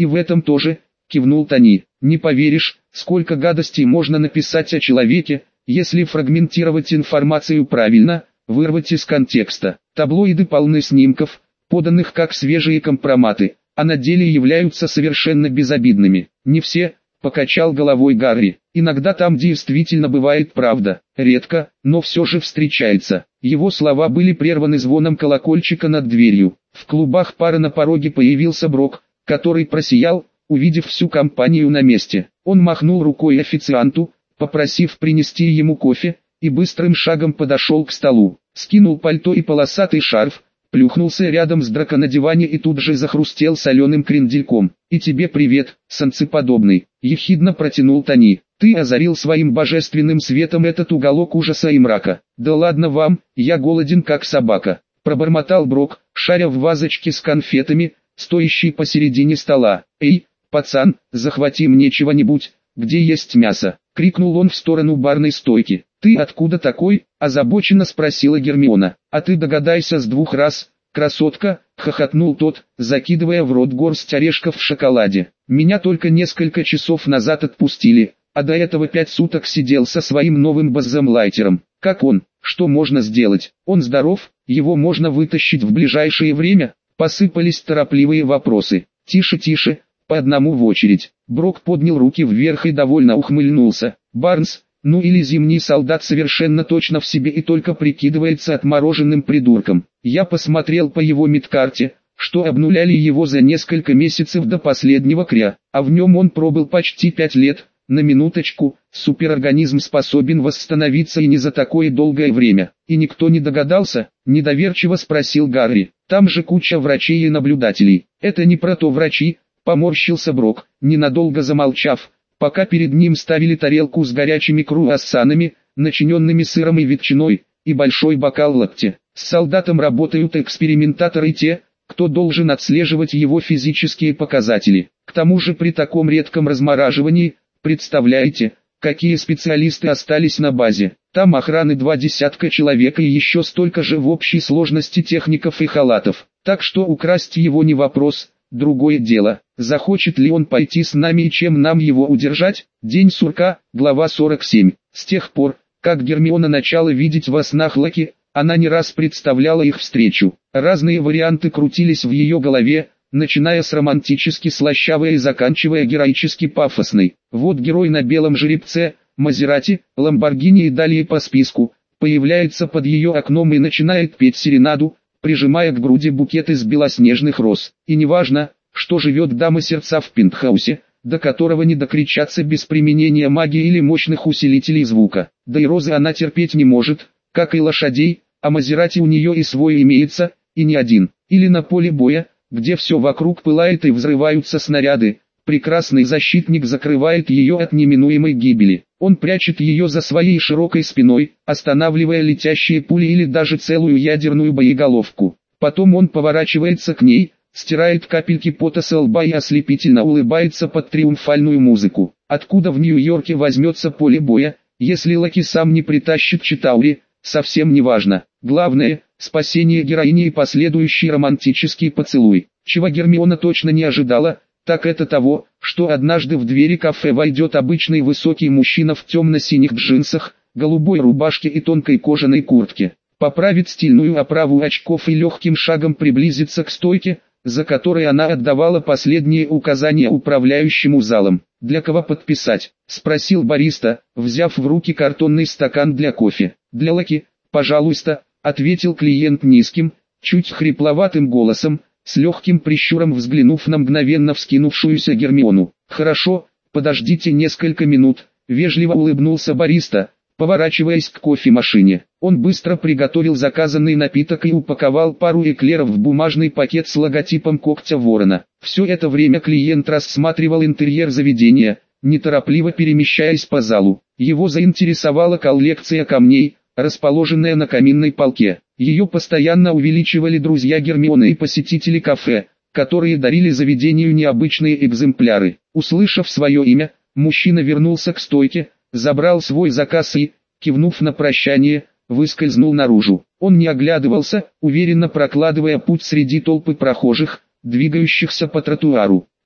«И в этом тоже», — кивнул Тони. «Не поверишь, сколько гадостей можно написать о человеке, если фрагментировать информацию правильно, вырвать из контекста. Таблоиды полны снимков, поданных как свежие компроматы, а на деле являются совершенно безобидными. Не все», — покачал головой Гарри. «Иногда там действительно бывает правда, редко, но все же встречается». Его слова были прерваны звоном колокольчика над дверью. В клубах пара на пороге появился Брок, который просиял, увидев всю компанию на месте. Он махнул рукой официанту, попросив принести ему кофе, и быстрым шагом подошел к столу. Скинул пальто и полосатый шарф, плюхнулся рядом с Драко на диване и тут же захрустел соленым крендельком. «И тебе привет, солнцеподобный», — ехидно протянул Тони. «Ты озарил своим божественным светом этот уголок ужаса и мрака». «Да ладно вам, я голоден как собака», — пробормотал Брок, шаря в вазочке с конфетами, стоящей посередине стола. «Эй, пацан, захвати мне чего-нибудь, где есть мясо», — крикнул он в сторону барной стойки. «Ты откуда такой?» — озабоченно спросила Гермиона. «А ты догадайся с 2 раз, красотка», — хохотнул тот, закидывая в рот горсть орешков в шоколаде. «Меня только несколько часов назад отпустили, а до этого 5 суток сидел со своим новым баззамлайтером. Как он? Что можно сделать? Он здоров? Его можно вытащить в ближайшее время?» Посыпались торопливые вопросы. «Тише, тише, по одному в очередь». Брок поднял руки вверх и довольно ухмыльнулся. «Барнс, ну или зимний солдат совершенно точно в себе и только прикидывается отмороженным придурком. Я посмотрел по его медкарте, что обнуляли его за несколько месяцев до последнего кря, а в нем он пробыл почти 5 лет. На минуточку, суперорганизм способен восстановиться и не за такое долгое время. И никто не догадался?» — недоверчиво спросил Гарри. «Там же куча врачей и наблюдателей». «Это не про то врачи», — поморщился Брок, ненадолго замолчав, пока перед ним ставили тарелку с горячими круассанами, начиненными сыром и ветчиной, и большой бокал латте. «С солдатом работают экспериментаторы и те, кто должен отслеживать его физические показатели. К тому же при таком редком размораживании, представляете, какие специалисты остались на базе? Там охраны 20 человек и еще столько же в общей сложности техников и халатов. Так что украсть его не вопрос. Другое дело, захочет ли он пойти с нами и чем нам его удержать?» День сурка, глава 47. С тех пор, как Гермиона начала видеть во снах Лаки, она не раз представляла их встречу. Разные варианты крутились в ее голове, начиная с романтически слащавой и заканчивая героически пафосной. Вот герой на белом жеребце, Мазерати, Ламборгини и далее по списку, появляется под ее окном и начинает петь серенаду, прижимая к груди букет из белоснежных роз. И неважно, что живет дама сердца в пентхаусе, до которого не докричаться без применения магии или мощных усилителей звука. Да и розы она терпеть не может, как и лошадей, а Мазерати у нее и свой имеется, и не один. Или на поле боя, где все вокруг пылает и взрываются снаряды, прекрасный защитник закрывает ее от неминуемой гибели. Он прячет ее за своей широкой спиной, останавливая летящие пули или даже целую ядерную боеголовку. Потом он поворачивается к ней, стирает капельки пота со лба и ослепительно улыбается под триумфальную музыку. Откуда в Нью-Йорке возьмется поле боя, если Лаки сам не притащит Читаури, совсем не важно. Главное – спасение героини и последующий романтический поцелуй. Чего Гермиона точно не ожидала, так это того, что однажды в двери кафе войдет обычный высокий мужчина в темно-синих джинсах, голубой рубашке и тонкой кожаной куртке. Поправит стильную оправу очков и легким шагом приблизится к стойке, за которой она отдавала последние указания управляющему залом. «Для кого подписать?» – спросил бариста, взяв в руки картонный стакан для кофе. «Для Лаки, пожалуйста», – ответил клиент низким, чуть хрипловатым голосом, с легким прищуром взглянув на мгновенно вскинувшуюся Гермиону. «Хорошо, подождите несколько минут», – вежливо улыбнулся бариста, поворачиваясь к кофемашине. Он быстро приготовил заказанный напиток и упаковал пару эклеров в бумажный пакет с логотипом когтя ворона. Все это время клиент рассматривал интерьер заведения, неторопливо перемещаясь по залу. Его заинтересовала коллекция камней, расположенная на каминной полке. Ее постоянно увеличивали друзья Гермионы и посетители кафе, которые дарили заведению необычные экземпляры. Услышав свое имя, мужчина вернулся к стойке, забрал свой заказ и, кивнув на прощание, выскользнул наружу. Он не оглядывался, уверенно прокладывая путь среди толпы прохожих, двигающихся по тротуару.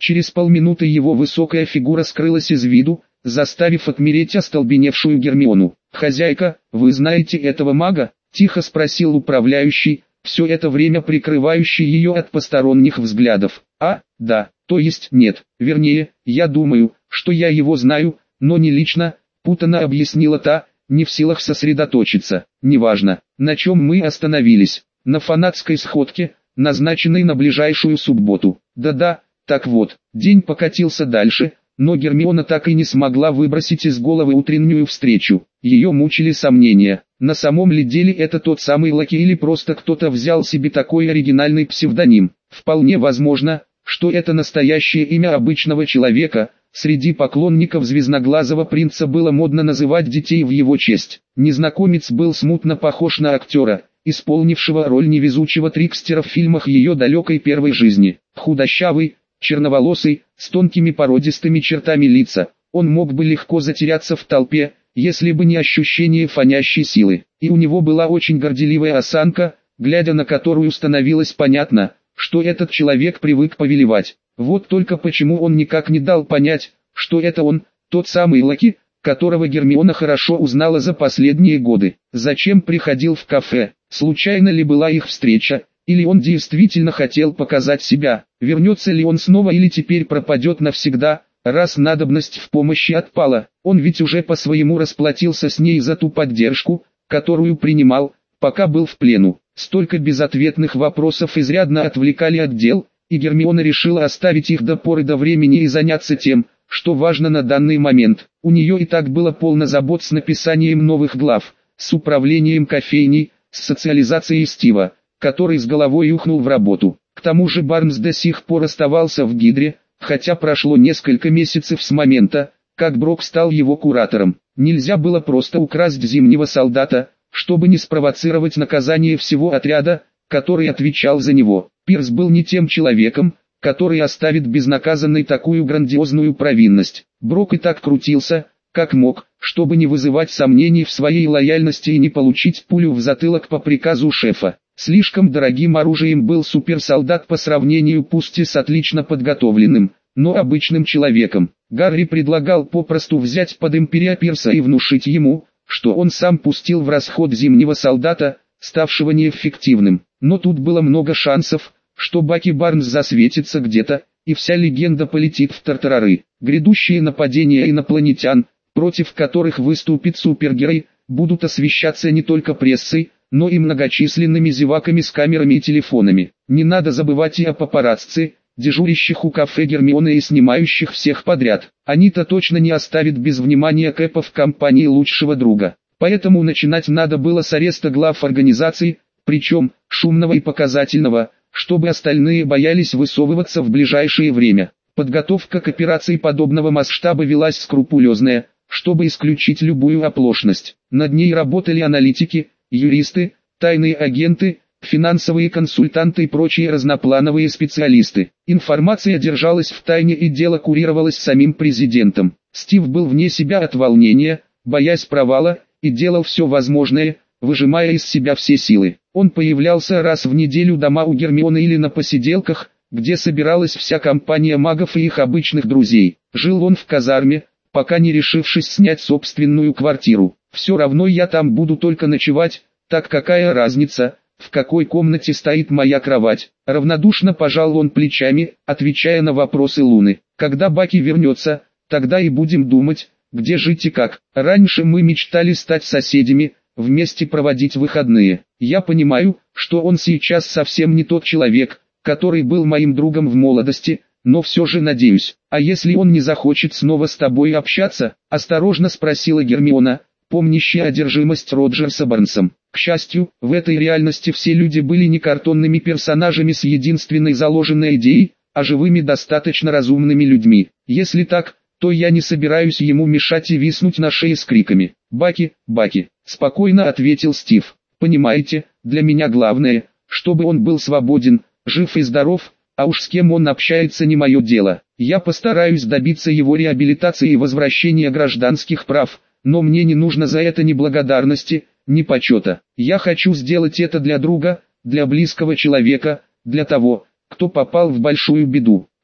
Через полминуты его высокая фигура скрылась из виду, заставив отмереть остолбеневшую Гермиону. «Хозяйка, вы знаете этого мага?» – тихо спросил управляющий, все это время прикрывающий ее от посторонних взглядов. «А, да, то есть нет, вернее, я думаю, что я его знаю, но не лично», – путанно объяснила та, не в силах сосредоточиться. «Неважно, на чем мы остановились, на фанатской сходке, назначенной на ближайшую субботу. Да-да, так вот, день покатился дальше». Но Гермиона так и не смогла выбросить из головы утреннюю встречу. Ее мучили сомнения, на самом ли деле это тот самый Лаки или просто кто-то взял себе такой оригинальный псевдоним. Вполне возможно, что это настоящее имя обычного человека. Среди поклонников звездноглазого принца было модно называть детей в его честь. Незнакомец был смутно похож на актера, исполнившего роль невезучего трикстера в фильмах ее далекой первой жизни. Худощавый, черноволосый, с тонкими породистыми чертами лица, он мог бы легко затеряться в толпе, если бы не ощущение фонящей силы. И у него была очень горделивая осанка, глядя на которую становилось понятно, что этот человек привык повелевать. Вот только почему он никак не дал понять, что это он, тот самый Лаки, которого Гермиона хорошо узнала за последние годы. Зачем приходил в кафе, случайно ли была их встреча? Или он действительно хотел показать себя, вернется ли он снова или теперь пропадет навсегда, раз надобность в помощи отпала. Он ведь уже по-своему расплатился с ней за ту поддержку, которую принимал, пока был в плену. Столько безответных вопросов изрядно отвлекали от дел, и Гермиона решила оставить их до поры до времени и заняться тем, что важно на данный момент. У нее и так было полно забот с написанием новых глав, с управлением кофейней, с социализацией Стива, который с головой ухнул в работу. К тому же Барнс до сих пор оставался в Гидре, хотя прошло несколько месяцев с момента, как Брок стал его куратором. Нельзя было просто украсть зимнего солдата, чтобы не спровоцировать наказание всего отряда, который отвечал за него. Пирс был не тем человеком, который оставит безнаказанной такую грандиозную провинность. Брок и так крутился, как мог, чтобы не вызывать сомнений в своей лояльности и не получить пулю в затылок по приказу шефа. Слишком дорогим оружием был суперсолдат по сравнению пусть и с отлично подготовленным, но обычным человеком. Гарри предлагал попросту взять под империя Пирса и внушить ему, что он сам пустил в расход зимнего солдата, ставшего неэффективным. Но тут было много шансов, что Баки Барнс засветится где-то, и вся легенда полетит в тартарары. Грядущие нападения инопланетян, против которых выступит супергерой, будут освещаться не только прессой, но и многочисленными зеваками с камерами и телефонами. Не надо забывать и о папарацци, дежурящих у кафе Гермионы и снимающих всех подряд. Они-то точно не оставят без внимания Кэпа в компании лучшего друга. Поэтому начинать надо было с ареста глав организаций, причем шумного и показательного, чтобы остальные боялись высовываться в ближайшее время. Подготовка к операции подобного масштаба велась скрупулезная, чтобы исключить любую оплошность. Над ней работали аналитики, юристы, тайные агенты, финансовые консультанты и прочие разноплановые специалисты. Информация держалась в тайне и дело курировалось самим президентом. Стив был вне себя от волнения, боясь провала, и делал все возможное, выжимая из себя все силы. Он появлялся раз в неделю дома у Гермионы или на посиделках, где собиралась вся компания магов и их обычных друзей. Жил он в казарме, пока не решившись снять собственную квартиру. Все равно я там буду только ночевать, так какая разница, в какой комнате стоит моя кровать. Равнодушно пожал он плечами, отвечая на вопросы Луны. Когда Баки вернется, тогда и будем думать, где жить и как. Раньше мы мечтали стать соседями, вместе проводить выходные. Я понимаю, что он сейчас совсем не тот человек, который был моим другом в молодости, но все же надеюсь. А если он не захочет снова с тобой общаться? Осторожно спросила Гермиона, помнящая одержимость Роджерса Барнсом. К счастью, в этой реальности все люди были не картонными персонажами с единственной заложенной идеей, а живыми достаточно разумными людьми. Если так, то я не собираюсь ему мешать и виснуть на шее с криками. «Баки, Баки», — спокойно ответил Стив. «Понимаете, для меня главное, чтобы он был свободен, жив и здоров, а уж с кем он общается не мое дело. Я постараюсь добиться его реабилитации и возвращения гражданских прав, но мне не нужно за это ни благодарности, ни почета. Я хочу сделать это для друга, для близкого человека, для того, кто попал в большую беду.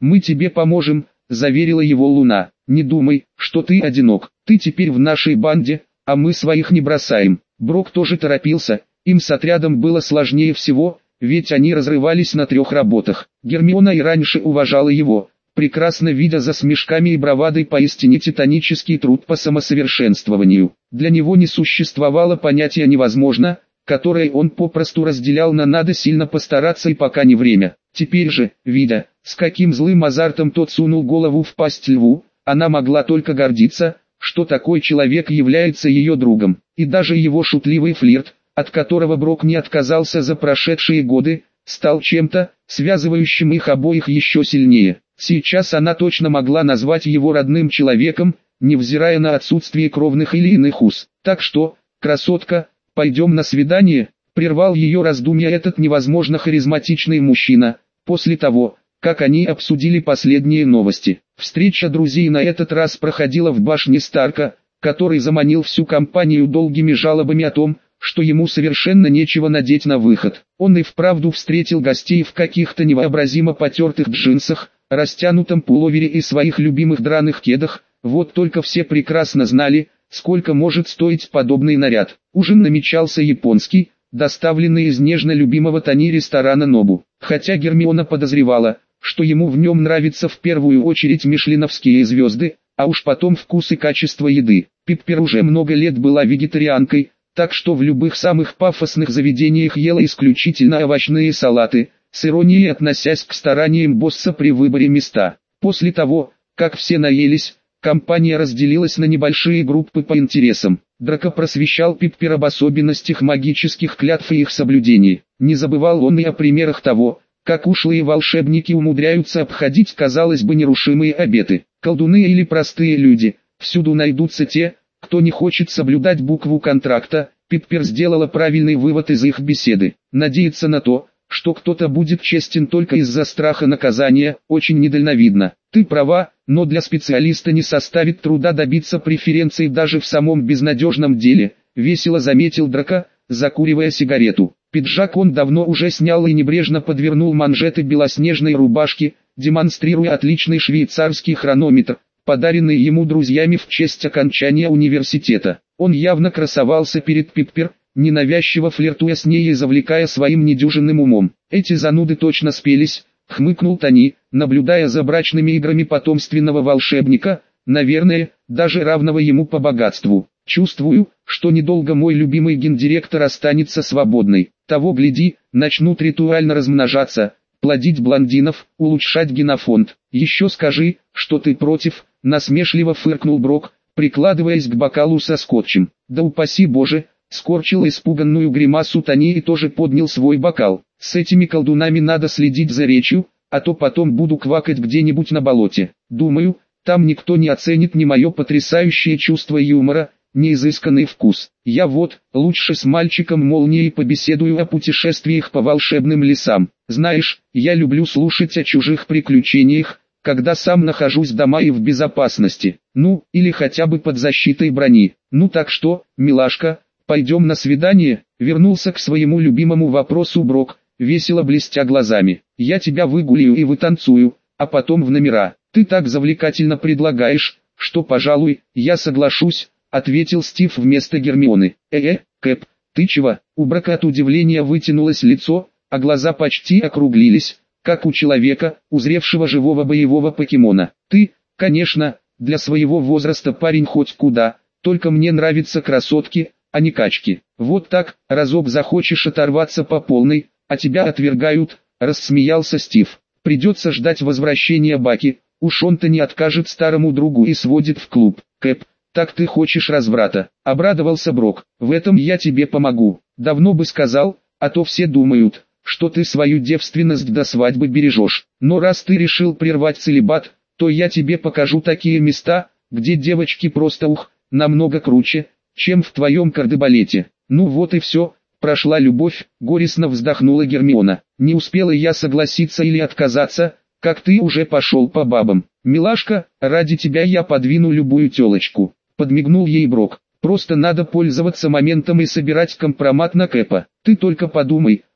«Мы тебе поможем», — заверила его Луна. «Не думай, что ты одинок, ты теперь в нашей банде, а мы своих не бросаем». Брок тоже торопился, им с отрядом было сложнее всего, ведь они разрывались на 3 работах. Гермиона и раньше уважала его, прекрасно видя за смешками и бравадой поистине титанический труд по самосовершенствованию. Для него не существовало понятия «невозможно», которое он попросту разделял на «надо сильно постараться и пока не время». Теперь же, видя, с каким злым азартом тот сунул голову в пасть льву, она могла только гордиться, что такой человек является ее другом. И даже его шутливый флирт, от которого Брок не отказался за прошедшие годы, стал чем-то, связывающим их обоих еще сильнее. Сейчас она точно могла назвать его родным человеком, невзирая на отсутствие кровных или иных уз. «Так что, красотка, пойдем на свидание», — прервал ее раздумья этот невозможно харизматичный мужчина, после того, как они обсудили последние новости. Встреча друзей на этот раз проходила в башне Старка, который заманил всю компанию долгими жалобами о том, что ему совершенно нечего надеть на выход. Он и вправду встретил гостей в каких-то невообразимо потертых джинсах, растянутом пуловере и своих любимых драных кедах, вот только все прекрасно знали, сколько может стоить подобный наряд. Ужин намечался японский, доставленный из нежно любимого Тони ресторана Нобу. Хотя Гермиона подозревала, что ему в нем нравятся в первую очередь мишленовские звезды, а уж потом вкус и качество еды. Пиппер уже много лет была вегетарианкой, так что в любых самых пафосных заведениях ела исключительно овощные салаты, с иронией относясь к стараниям босса при выборе места. После того, как все наелись, компания разделилась на небольшие группы по интересам. Драко просвещал Пиппер об особенностях магических клятв и их соблюдении. Не забывал он и о примерах того, как ушлые волшебники умудряются обходить, казалось бы, нерушимые обеты. Колдуны или простые люди, всюду найдутся те, кто не хочет соблюдать букву контракта. Пиппер сделала правильный вывод из их беседы. Надеяться на то, что кто-то будет честен только из-за страха наказания, очень недальновидно. Ты права, но для специалиста не составит труда добиться преференций даже в самом безнадежном деле, весело заметил Драко, закуривая сигарету. Пиджак он давно уже снял и небрежно подвернул манжеты белоснежной рубашки, демонстрируя отличный швейцарский хронометр, подаренный ему друзьями в честь окончания университета. Он явно красовался перед Пиппер, ненавязчиво флиртуя с ней и завлекая своим недюжинным умом. «Эти зануды точно спелись», — хмыкнул Тони, наблюдая за брачными играми потомственного волшебника, наверное, даже равного ему по богатству. «Чувствую, что недолго мой любимый гендиректор останется свободной. Того гляди, начнут ритуально размножаться, плодить блондинов, улучшать генофонд. Еще скажи, что ты против», — насмешливо фыркнул Брок, прикладываясь к бокалу со скотчем. «Да упаси Боже», — скорчил испуганную гримасу Тони и тоже поднял свой бокал. «С этими колдунами надо следить за речью, а то потом буду квакать где-нибудь на болоте. Думаю, там никто не оценит ни мое потрясающее чувство юмора, ни изысканный вкус. Я вот, лучше с мальчиком Молнией побеседую о путешествиях по волшебным лесам. Знаешь, я люблю слушать о чужих приключениях, когда сам нахожусь дома и в безопасности. Ну, или хотя бы под защитой брони. Ну так что, милашка, пойдем на свидание?» Вернулся к своему любимому вопросу Брок, весело блестя глазами. «Я тебя выгуляю и вытанцую, а потом в номера. Ты так завлекательно предлагаешь, что, пожалуй, я соглашусь», — ответил Стив вместо Гермионы. Кэп, ты чего?» У Брока от удивления вытянулось лицо, а глаза почти округлились, как у человека, узревшего живого боевого покемона. «Ты, конечно, для своего возраста парень хоть куда, только мне нравятся красотки, а не качки. Вот так, разок захочешь оторваться по полной, а тебя отвергают», — рассмеялся Стив. «Придется ждать возвращения Баки, уж он-то не откажет старому другу и сводит в клуб». «Кэп, так ты хочешь разврата?» — обрадовался Брок. «В этом я тебе помогу. Давно бы сказал, а то все думают, что ты свою девственность до свадьбы бережешь. Но раз ты решил прервать целибат, то я тебе покажу такие места, где девочки просто намного круче, чем в твоем кардебалете». «Ну вот и все, прошла любовь», — горестно вздохнула Гермиона. «Не успела я согласиться или отказаться, как ты уже пошел по бабам. Милашка, ради тебя я подвину любую телочку», — подмигнул ей Брок. «Просто надо пользоваться моментом и собирать компромат на Кэпа. Ты только подумай,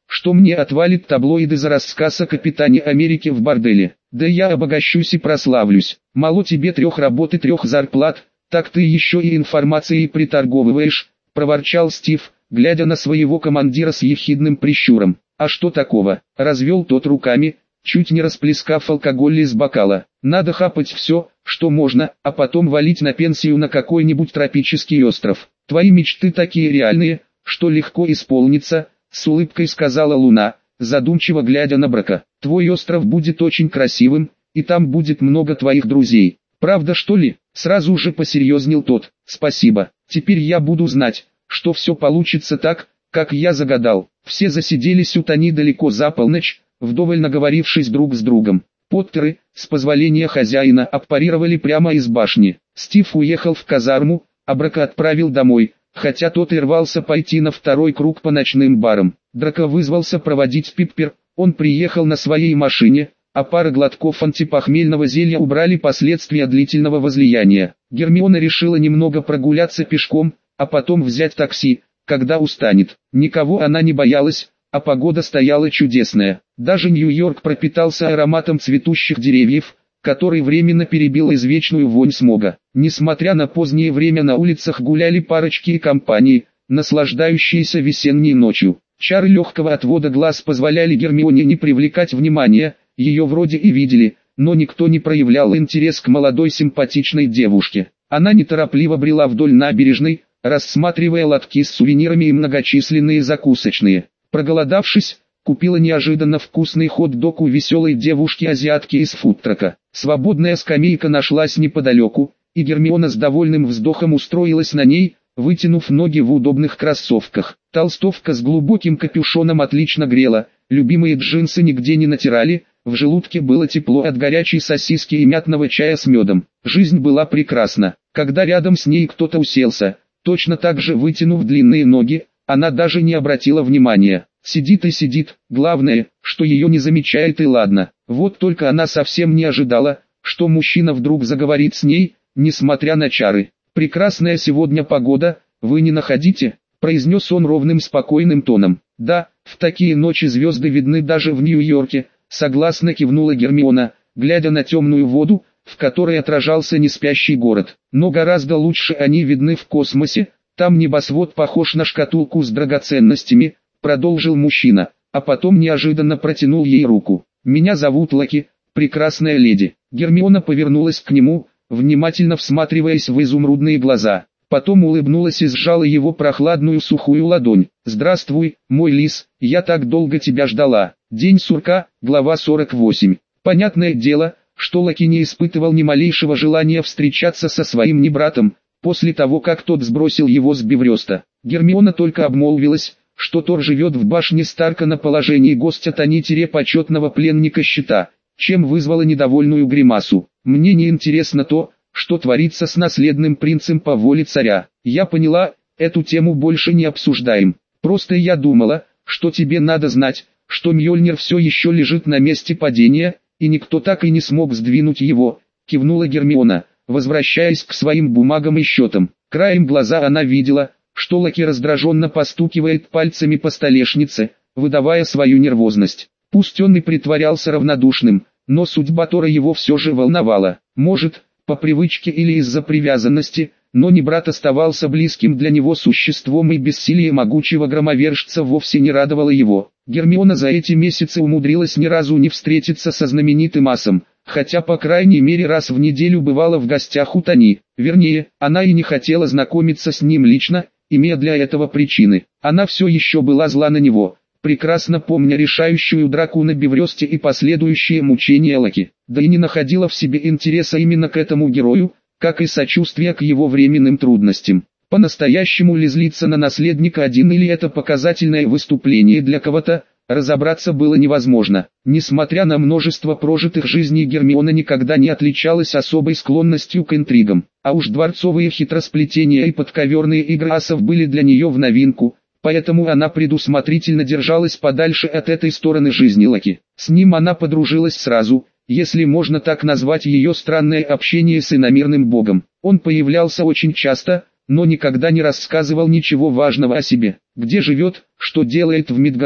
что мне отвалит таблоиды за рассказ о капитане Америки в борделе. Да я обогащусь и прославлюсь. Мало тебе 3 работ и 3 зарплат, так ты еще и информацией приторговываешь, проворчал Стив, глядя на своего командира с ехидным прищуром. А что такого? Развел тот руками, чуть не расплескав алкоголь из бокала. Надо хапать все, что можно, а потом валить на пенсию на какой-нибудь тропический остров. Твои мечты такие реальные, что легко исполнится, с улыбкой сказала Луна, задумчиво глядя на Брака. Твой остров будет очень красивым, и там будет много твоих друзей. Правда, что ли? Сразу же посерьезнел тот. Спасибо. Теперь я буду знать, что все получится так, как я загадал. Все засиделись у Тони далеко за полночь, вдоволь наговорившись друг с другом. Поттеры, с позволения хозяина, аппарировали прямо из башни. Стив уехал в казарму, а Брака отправил домой, хотя тот и рвался пойти на второй круг по ночным барам. Драко вызвался проводить Пиппер, он приехал на своей машине, а пара глотков антипохмельного зелья убрали последствия длительного возлияния. Гермиона решила немного прогуляться пешком, а потом взять такси, когда устанет. Никого она не боялась, а погода стояла чудесная. Даже Нью-Йорк пропитался ароматом цветущих деревьев, который временно перебил извечную вонь смога. Несмотря на позднее время, на улицах гуляли парочки и компании, наслаждающиеся весенней ночью. Чары легкого отвода глаз позволяли Гермионе не привлекать внимания, ее вроде и видели, но никто не проявлял интерес к молодой симпатичной девушке. Она неторопливо брела вдоль набережной, рассматривая лотки с сувенирами и многочисленные закусочные. Проголодавшись, купила неожиданно вкусный хот-дог у веселой девушки-азиатки из фудтрака. Свободная скамейка нашлась неподалеку, и Гермиона с довольным вздохом устроилась на ней, вытянув ноги в удобных кроссовках. Толстовка с глубоким капюшоном отлично грела, любимые джинсы нигде не натирали, в желудке было тепло от горячей сосиски и мятного чая с медом. Жизнь была прекрасна. Когда рядом с ней кто-то уселся, точно так же вытянув длинные ноги, она даже не обратила внимания. Сидит и сидит, главное, что ее не замечает, и ладно. Вот только она совсем не ожидала, что мужчина вдруг заговорит с ней, несмотря на чары. «Прекрасная сегодня погода, вы не находите?» – произнес он ровным спокойным тоном. «Да, в такие ночи звезды видны даже в Нью-Йорке», – согласно кивнула Гермиона, глядя на темную воду, в которой отражался неспящий город. «Но гораздо лучше они видны в космосе, там небосвод похож на шкатулку с драгоценностями», – продолжил мужчина, а потом неожиданно протянул ей руку. «Меня зовут Лаки, прекрасная леди». Гермиона повернулась к нему, внимательно всматриваясь в изумрудные глаза. Потом улыбнулась и сжала его прохладную сухую ладонь. «Здравствуй, мой лис, я так долго тебя ждала». День сурка, глава 48. Понятное дело, что Лаки не испытывал ни малейшего желания встречаться со своим небратом, после того как тот сбросил его с Беврёста. Гермиона только обмолвилась, что Тор живет в башне Старка на положении гостя Тони-почетного пленника Щита, чем вызвала недовольную гримасу. «Мне не интересно то, что творится с наследным принцем по воле царя. Я поняла, эту тему больше не обсуждаем. Просто я думала, что тебе надо знать, что Мьёльнир все еще лежит на месте падения, и никто так и не смог сдвинуть его», — кивнула Гермиона, возвращаясь к своим бумагам и счетам. Краем глаза она видела, что Лаки раздраженно постукивает пальцами по столешнице, выдавая свою нервозность. Пусть он и притворялся равнодушным, но судьба Тора его все же волновала. Может, по привычке или из-за привязанности, но Небрат оставался близким для него существом, и бессилие могучего громовержца вовсе не радовало его. Гермиона за эти месяцы умудрилась ни разу не встретиться со знаменитым асом, хотя по крайней мере раз в неделю бывала в гостях у Тони. Вернее, она и не хотела знакомиться с ним лично, имея для этого причины. Она все еще была зла на него, прекрасно помня решающую драку на Беврёсте и последующие мучения Лаки, да и не находила в себе интереса именно к этому герою, как и сочувствия к его временным трудностям. По-настоящему ли злиться на наследника один, или это показательное выступление для кого-то, разобраться было невозможно. Несмотря на множество прожитых жизней, Гермиона никогда не отличалась особой склонностью к интригам, а уж дворцовые хитросплетения и подковерные игры асов были для нее в новинку. Поэтому она предусмотрительно держалась подальше от этой стороны жизни Лаки. С ним она подружилась сразу, если можно так назвать ее странное общение с иномирным богом. Он появлялся очень часто, но никогда не рассказывал ничего важного о себе. Где живет, что делает в Мидгарде,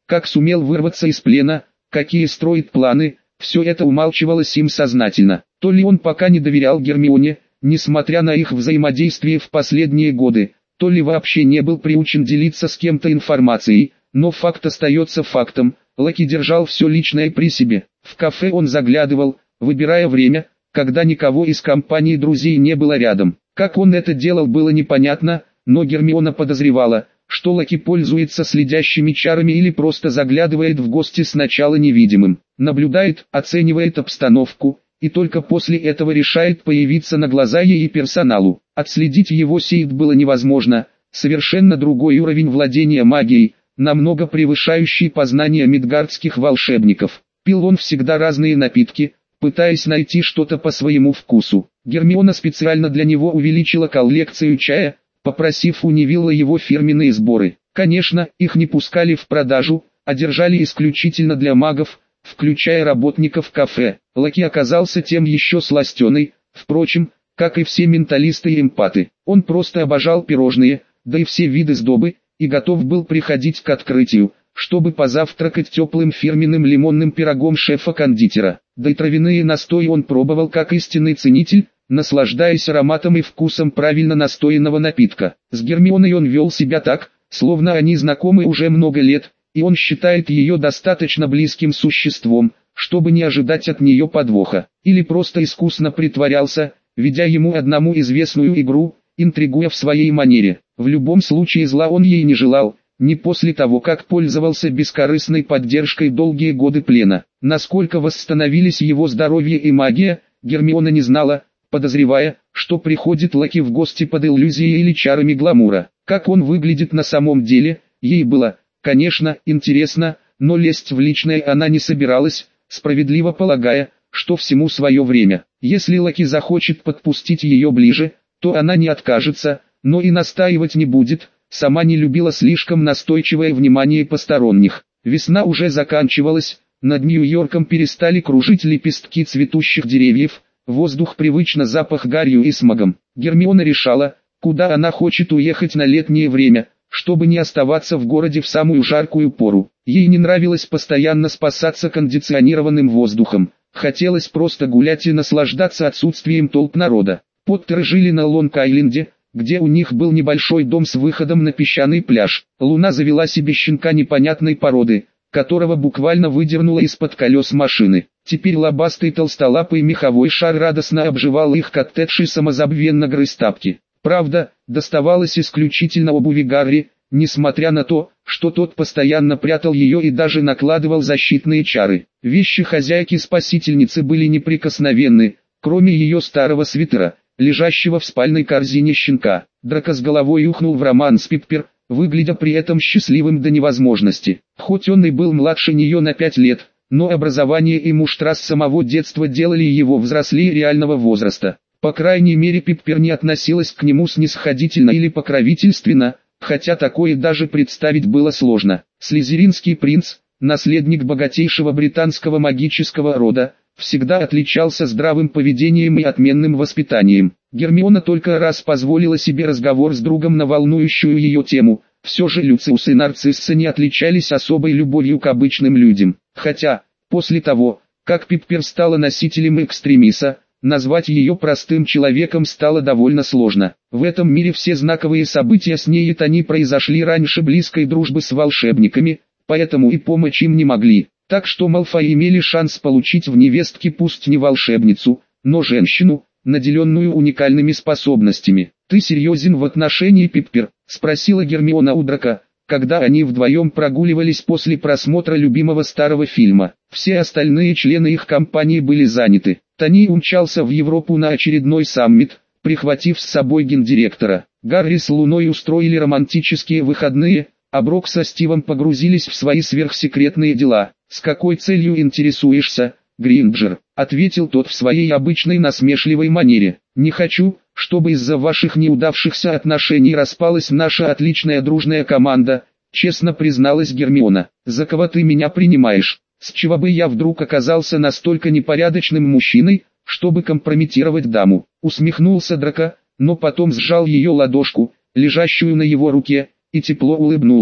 как сумел вырваться из плена, какие строит планы, все это умалчивалось им сознательно. То ли он пока не доверял Гермионе, несмотря на их взаимодействие в последние годы, то ли вообще не был приучен делиться с кем-то информацией, но факт остается фактом, Лаки держал все личное при себе. В кафе он заглядывал, выбирая время, когда никого из компании друзей не было рядом. Как он это делал, было непонятно, но Гермиона подозревала, что Лаки пользуется следящими чарами или просто заглядывает в гости сначала невидимым, наблюдает, оценивает обстановку, и только после этого решает появиться на глаза ей и персоналу. Отследить его сеид было невозможно, совершенно другой уровень владения магией, намного превышающий познания мидгардских волшебников. Пил он всегда разные напитки, пытаясь найти что-то по своему вкусу. Гермиона специально для него увеличила коллекцию чая, попросив у Невилла его фирменные сборы. Конечно, их не пускали в продажу, а держали исключительно для магов, включая работников кафе. Лаки оказался тем еще сластеный, впрочем, как и все менталисты и эмпаты. Он просто обожал пирожные, да и все виды сдобы, и готов был приходить к открытию, чтобы позавтракать теплым фирменным лимонным пирогом шефа-кондитера. Да и травяные настои он пробовал как истинный ценитель, наслаждаясь ароматом и вкусом правильно настоянного напитка. С Гермионой он вел себя так, словно они знакомы уже много лет, и он считает ее достаточно близким существом, чтобы не ожидать от нее подвоха. Или просто искусно притворялся, ведя ему одному известную игру, интригуя в своей манере. В любом случае зла он ей не желал, не после того как пользовался бескорыстной поддержкой долгие годы плена. Насколько восстановились его здоровье и магия, Гермиона не знала, подозревая, что приходит Лаки в гости под иллюзией или чарами гламура. Как он выглядит на самом деле, ей было, конечно, интересно, но лезть в личное она не собиралась, справедливо полагая, что всему свое время. Если Лаки захочет подпустить ее ближе, то она не откажется, но и настаивать не будет, сама не любила слишком настойчивое внимание посторонних. Весна уже заканчивалась, над Нью-Йорком перестали кружить лепестки цветущих деревьев, воздух привычно запах гарью и смогом. Гермиона решала, куда она хочет уехать на летнее время, чтобы не оставаться в городе в самую жаркую пору. Ей не нравилось постоянно спасаться кондиционированным воздухом, хотелось просто гулять и наслаждаться отсутствием толп народа. Поттеры жили на Лонг-Айленде, где у них был небольшой дом с выходом на песчаный пляж. Луна завела себе щенка непонятной породы, которого буквально выдернула из-под колес машины. Теперь лобастый толстолапый меховой шар радостно обживал их коттедж и самозабвенно грыз тапки. Правда, доставалось исключительно обуви Гарри, несмотря на то, что тот постоянно прятал ее и даже накладывал защитные чары. Вещи хозяйки-спасительницы были неприкосновенны, кроме ее старого свитера, лежащего в спальной корзине щенка. Драко с головой ухнул в роман с Пиппер, выглядя при этом счастливым до невозможности. Хоть он и был младше нее на 5 лет, но образование и муштра с самого детства делали его взрослее реального возраста. По крайней мере Пиппер не относилась к нему снисходительно или покровительственно, хотя такое даже представить было сложно. Слизеринский принц, наследник богатейшего британского магического рода, всегда отличался здравым поведением и отменным воспитанием. Гермиона только раз позволила себе разговор с другом на волнующую ее тему. Все же Люциус и Нарцисса не отличались особой любовью к обычным людям. Хотя, после того, как Пиппер стала носителем экстремиса, назвать ее простым человеком стало довольно сложно. В этом мире все знаковые события с ней и Тони произошли раньше близкой дружбы с волшебниками, поэтому и помочь им не могли. Так что Малфой имели шанс получить в невестке пусть не волшебницу, но женщину, наделенную уникальными способностями. «Ты серьезен в отношении Пиппер?» — спросила Гермиона у Драко, когда они вдвоем прогуливались после просмотра любимого старого фильма. Все остальные члены их компании были заняты. Тони умчался в Европу на очередной саммит, прихватив с собой гендиректора. Гарри с Луной устроили романтические выходные, а Брок со Стивом погрузились в свои сверхсекретные дела. «С какой целью интересуешься, Гринджер?» — ответил тот в своей обычной насмешливой манере. «Не хочу, чтобы из-за ваших неудавшихся отношений распалась наша отличная дружная команда», — честно призналась Гермиона. «За кого ты меня принимаешь? С чего бы я вдруг оказался настолько непорядочным мужчиной, чтобы компрометировать даму?» — усмехнулся Драко, но потом сжал ее ладошку, лежащую на его руке, и тепло улыбнулся.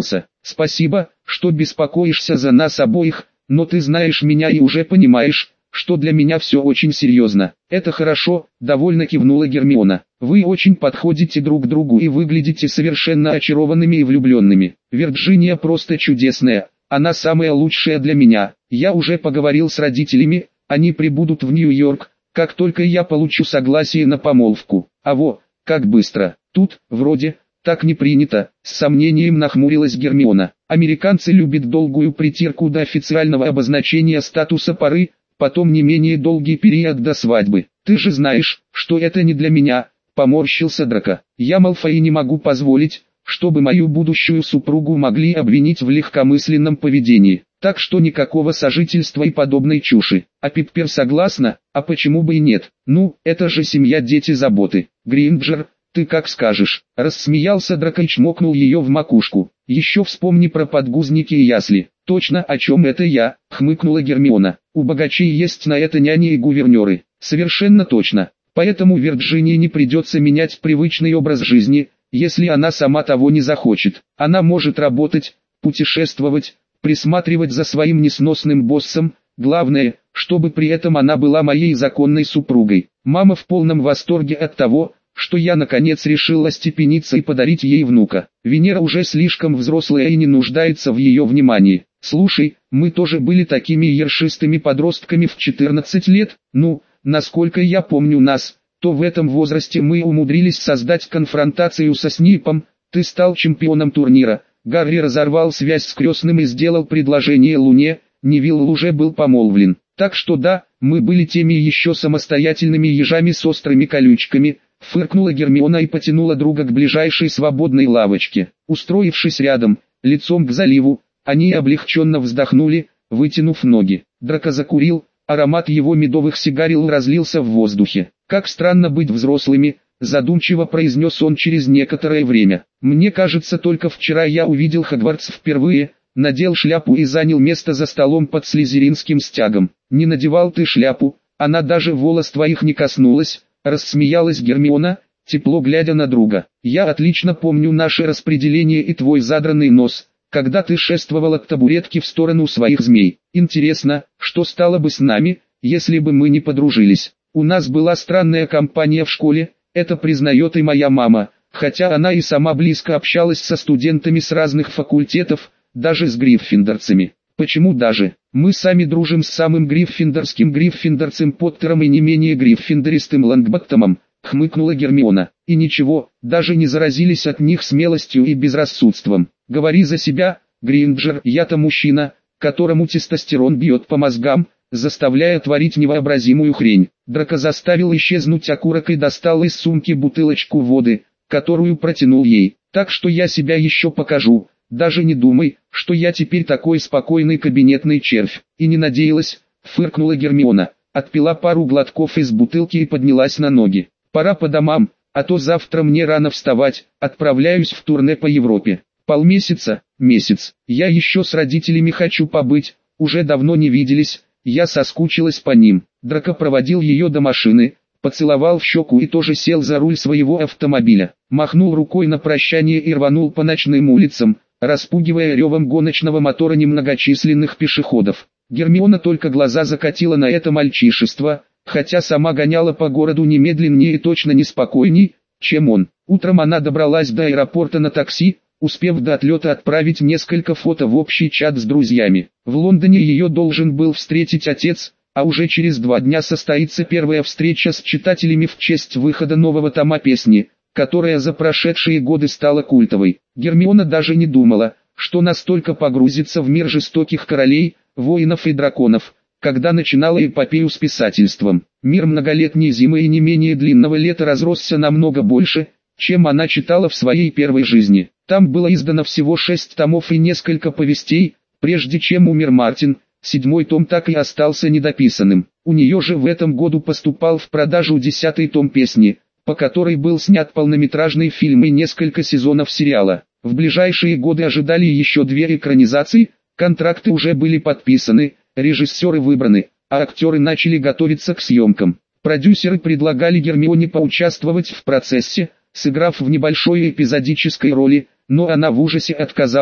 Спасибо, что беспокоишься за нас обоих, но ты знаешь меня и уже понимаешь, что для меня все очень серьезно. Это хорошо, довольно кивнула Гермиона. Вы очень подходите друг к другу и выглядите совершенно очарованными и влюбленными. Вирджиния просто чудесная, она самая лучшая для меня. Я уже поговорил с родителями, они прибудут в Нью-Йорк, как только я получу согласие на помолвку. Как быстро. Тут, вроде, так не принято, с сомнением нахмурилась Гермиона. Американцы любят долгую притирку до официального обозначения статуса пары, потом не менее долгий период до свадьбы. Ты же знаешь, что это не для меня, поморщился Драко. Я Малфой не могу позволить, чтобы мою будущую супругу могли обвинить в легкомысленном поведении. Так что никакого сожительства и подобной чуши. А Пиппер согласна, а почему бы и нет? Ну, это же семья, дети, заботы. Гринджер, ты как скажешь. Рассмеялся Драко и чмокнул ее в макушку. Еще вспомни про подгузники и ясли. Точно, о чем это я, хмыкнула Гермиона. У богачей есть на это няни и гувернеры. Совершенно точно. Поэтому Вирджинии не придется менять привычный образ жизни, если она сама того не захочет. Она может работать, путешествовать, присматривать за своим несносным боссом, главное, чтобы при этом она была моей законной супругой. Мама в полном восторге от того, что я наконец решил остепениться и подарить ей внука. Венера уже слишком взрослая и не нуждается в ее внимании. Слушай, мы тоже были такими ершистыми подростками в 14 лет, насколько я помню нас, то в этом возрасте мы умудрились создать конфронтацию со Снейпом, ты стал чемпионом турнира. Гарри разорвал связь с крестным и сделал предложение Луне, Невилл уже был помолвлен. Так что да, мы были теми еще самостоятельными ежами с острыми колючками, фыркнула Гермиона и потянула друга к ближайшей свободной лавочке. Устроившись рядом, лицом к заливу, они облегченно вздохнули, вытянув ноги. Драко закурил, аромат его медовых сигарил разлился в воздухе. Как странно быть взрослыми, задумчиво произнес он через некоторое время. Мне кажется, только вчера я увидел Хогвартс впервые, надел шляпу и занял место за столом под слизеринским стягом. Не надевал ты шляпу, она даже волос твоих не коснулась, рассмеялась Гермиона, тепло глядя на друга. Я отлично помню наше распределение и твой задранный нос, когда ты шествовала к табуретке в сторону своих змей. Интересно, что стало бы с нами, если бы мы не подружились. У нас была странная компания в школе, это признает и моя мама, хотя она и сама близко общалась со студентами с разных факультетов, даже с гриффиндорцами. Почему даже? Мы сами дружим с самым гриффиндорским гриффиндорцем Поттером и не менее гриффиндористым Лонгботтомом, хмыкнула Гермиона. И ничего, даже не заразились от них смелостью и безрассудством. Говори за себя, Гринджер, я-то мужчина, которому тестостерон бьет по мозгам, заставляя творить невообразимую хрень. Драко заставил исчезнуть окурок и достал из сумки бутылочку воды, которую протянул ей. Так что я себя еще покажу. Даже не думай, что я теперь такой спокойный кабинетный червь. И не надеялась, фыркнула Гермиона. Отпила пару глотков из бутылки и поднялась на ноги. Пора по домам, а то завтра мне рано вставать, отправляюсь в турне по Европе. Полмесяца, месяц. Я еще с родителями хочу побыть, уже давно не виделись, я соскучилась по ним. Драко проводил ее до машины, поцеловал в щеку и тоже сел за руль своего автомобиля. Махнул рукой на прощание и рванул по ночным улицам, распугивая ревом гоночного мотора немногочисленных пешеходов. Гермиона только глаза закатила на это мальчишество, хотя сама гоняла по городу не медленнее и точно не спокойней, чем он. Утром она добралась до аэропорта на такси, успев до отлета отправить несколько фото в общий чат с друзьями. В Лондоне ее должен был встретить отец, а уже через 2 дня состоится первая встреча с читателями в честь выхода нового тома песни, которая за прошедшие годы стала культовой. Гермиона даже не думала, что настолько погрузится в мир жестоких королей, воинов и драконов, когда начинала эпопею с писательством. Мир многолетней зимы и не менее длинного лета разросся намного больше, чем она читала в своей первой жизни. Там было издано всего 6 томов и несколько повестей, прежде чем умер Мартин, 7-й том так и остался недописанным. У нее же в этом году поступал в продажу 10-й том песни, по которой был снят полнометражный фильм и несколько сезонов сериала. В ближайшие годы ожидали еще 2 экранизации, контракты уже были подписаны, режиссеры выбраны, а актеры начали готовиться к съемкам. Продюсеры предлагали Гермионе поучаствовать в процессе, сыграв в небольшой эпизодической роли, но она в ужасе отказалась,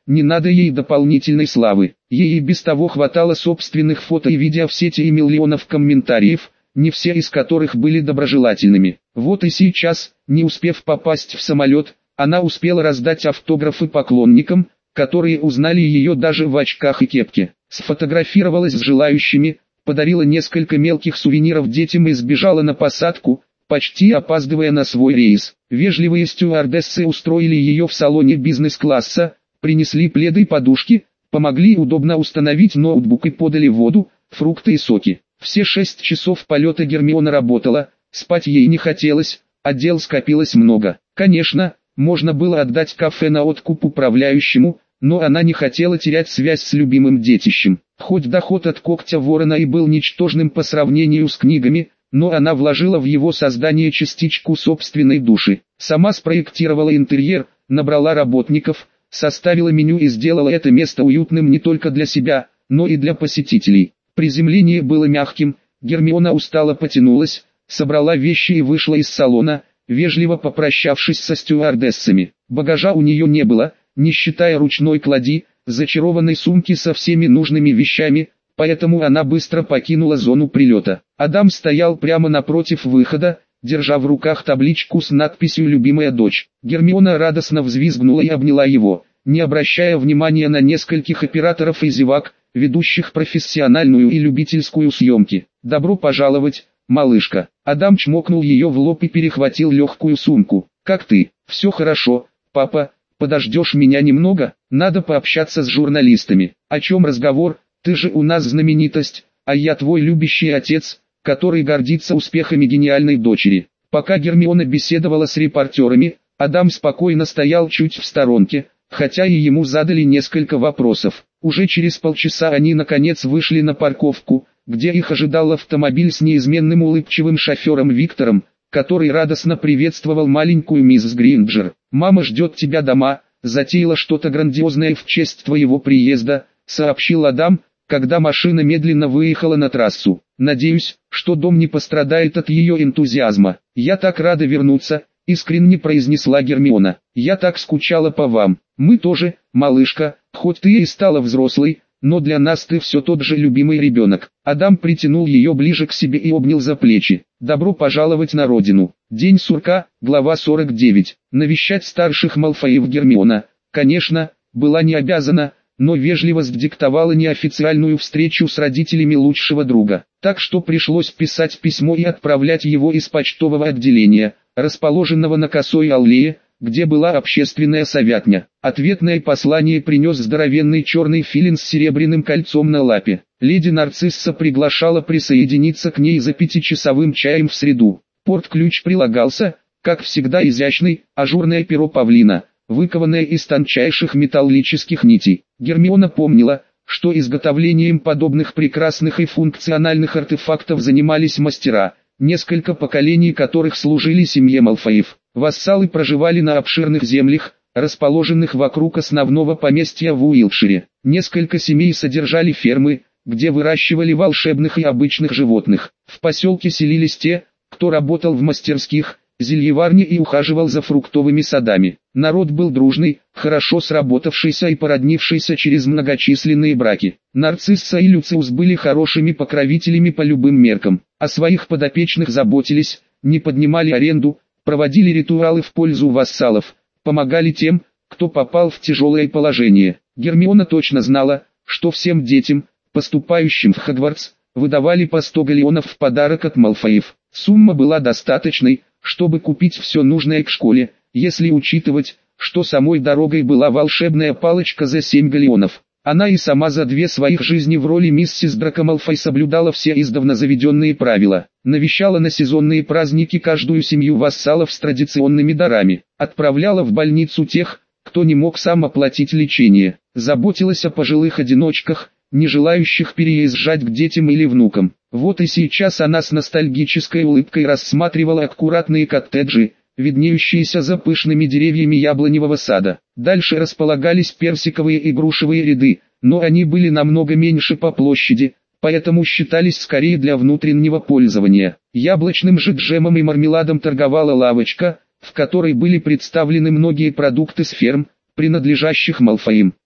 не надо ей дополнительной славы. Ей и без того хватало собственных фото и видео в сети и миллионов комментариев, не все из которых были доброжелательными. Вот и сейчас, не успев попасть в самолет, она успела раздать автографы поклонникам, которые узнали ее даже в очках и кепке. Сфотографировалась с желающими, подарила несколько мелких сувениров детям и сбежала на посадку, почти опаздывая на свой рейс. Вежливые стюардессы устроили ее в салоне бизнес-класса, принесли пледы и подушки, помогли удобно установить ноутбук и подали воду, фрукты и соки. Все 6 часов полета Гермиона работала, спать ей не хотелось, а дел скопилось много. Конечно, можно было отдать кафе на откуп управляющему, но она не хотела терять связь с любимым детищем. Хоть доход от когтя ворона и был ничтожным по сравнению с книгами, но она вложила в его создание частичку собственной души. Сама спроектировала интерьер, набрала работников, составила меню и сделала это место уютным не только для себя, но и для посетителей. Приземление было мягким, Гермиона устало потянулась, собрала вещи и вышла из салона, вежливо попрощавшись со стюардессами. Багажа у нее не было, не считая ручной клади, зачарованной сумки со всеми нужными вещами, поэтому она быстро покинула зону прилета. Адам стоял прямо напротив выхода, держа в руках табличку с надписью «Любимая дочь». Гермиона радостно взвизгнула и обняла его, не обращая внимания на нескольких операторов и зевак, ведущих профессиональную и любительскую съемки. «Добро пожаловать, малышка». Адам чмокнул ее в лоб и перехватил легкую сумку. «Как ты?» «Все хорошо, папа. Подождешь меня немного? Надо пообщаться с журналистами». «О чем разговор? Ты же у нас знаменитость, а я твой любящий отец, который гордится успехами гениальной дочери». Пока Гермиона беседовала с репортерами, Адам спокойно стоял чуть в сторонке, хотя и ему задали несколько вопросов. Уже через полчаса они наконец вышли на парковку, где их ожидал автомобиль с неизменным улыбчивым шофером Виктором, который радостно приветствовал маленькую мисс Гринджер. «Мама ждет тебя дома, затеяла что-то грандиозное в честь твоего приезда», — сообщил Адам, когда машина медленно выехала на трассу. «Надеюсь, что дом не пострадает от ее энтузиазма. Я так рада вернуться», — искренне произнесла Гермиона. «Я так скучала по вам». «Мы тоже, малышка, хоть ты и стала взрослой, но для нас ты все тот же любимый ребенок». Адам притянул ее ближе к себе и обнял за плечи. «Добро пожаловать на родину». День сурка, глава 49. Навещать старших Малфоев Гермиона, конечно, была не обязана, но вежливость диктовала неофициальную встречу с родителями лучшего друга. Так что пришлось писать письмо и отправлять его из почтового отделения, расположенного на Косой аллее, где была общественная совятня. Ответное послание принес здоровенный черный филин с серебряным кольцом на лапе. Леди Нарцисса приглашала присоединиться к ней за 5-часовым чаем в среду. Порт-ключ прилагался, как всегда изящный, ажурное перо павлина, выкованное из тончайших металлических нитей. Гермиона помнила, что изготовлением подобных прекрасных и функциональных артефактов занимались мастера, несколько поколений которых служили семье Малфоев. Вассалы проживали на обширных землях, расположенных вокруг основного поместья в Уилтшире. Несколько семей содержали фермы, где выращивали волшебных и обычных животных. В поселке селились те, кто работал в мастерских, зельеварне и ухаживал за фруктовыми садами. Народ был дружный, хорошо сработавшийся и породнившийся через многочисленные браки. Нарцисса и Люциус были хорошими покровителями по любым меркам. О своих подопечных заботились, не поднимали аренду, проводили ритуалы в пользу вассалов, помогали тем, кто попал в тяжелое положение. Гермиона точно знала, что всем детям, поступающим в Хогвартс, выдавали по 100 галлеонов в подарок от Малфоев. Сумма была достаточной, чтобы купить все нужное к школе, если учитывать, что самой дорогой была волшебная палочка за 7 галлеонов. Она и сама за 2 своих жизни в роли миссис Драко Малфой соблюдала все издавна заведенные правила. Навещала на сезонные праздники каждую семью вассалов с традиционными дарами. Отправляла в больницу тех, кто не мог сам оплатить лечение. Заботилась о пожилых одиночках, не желающих переезжать к детям или внукам. Вот и сейчас она с ностальгической улыбкой рассматривала аккуратные коттеджи, виднеющиеся за пышными деревьями яблоневого сада. Дальше располагались персиковые и грушевые ряды, но они были намного меньше по площади, поэтому считались скорее для внутреннего пользования. Яблочным же джемом и мармеладом торговала лавочка, в которой были представлены многие продукты с ферм, принадлежащих Малфоям.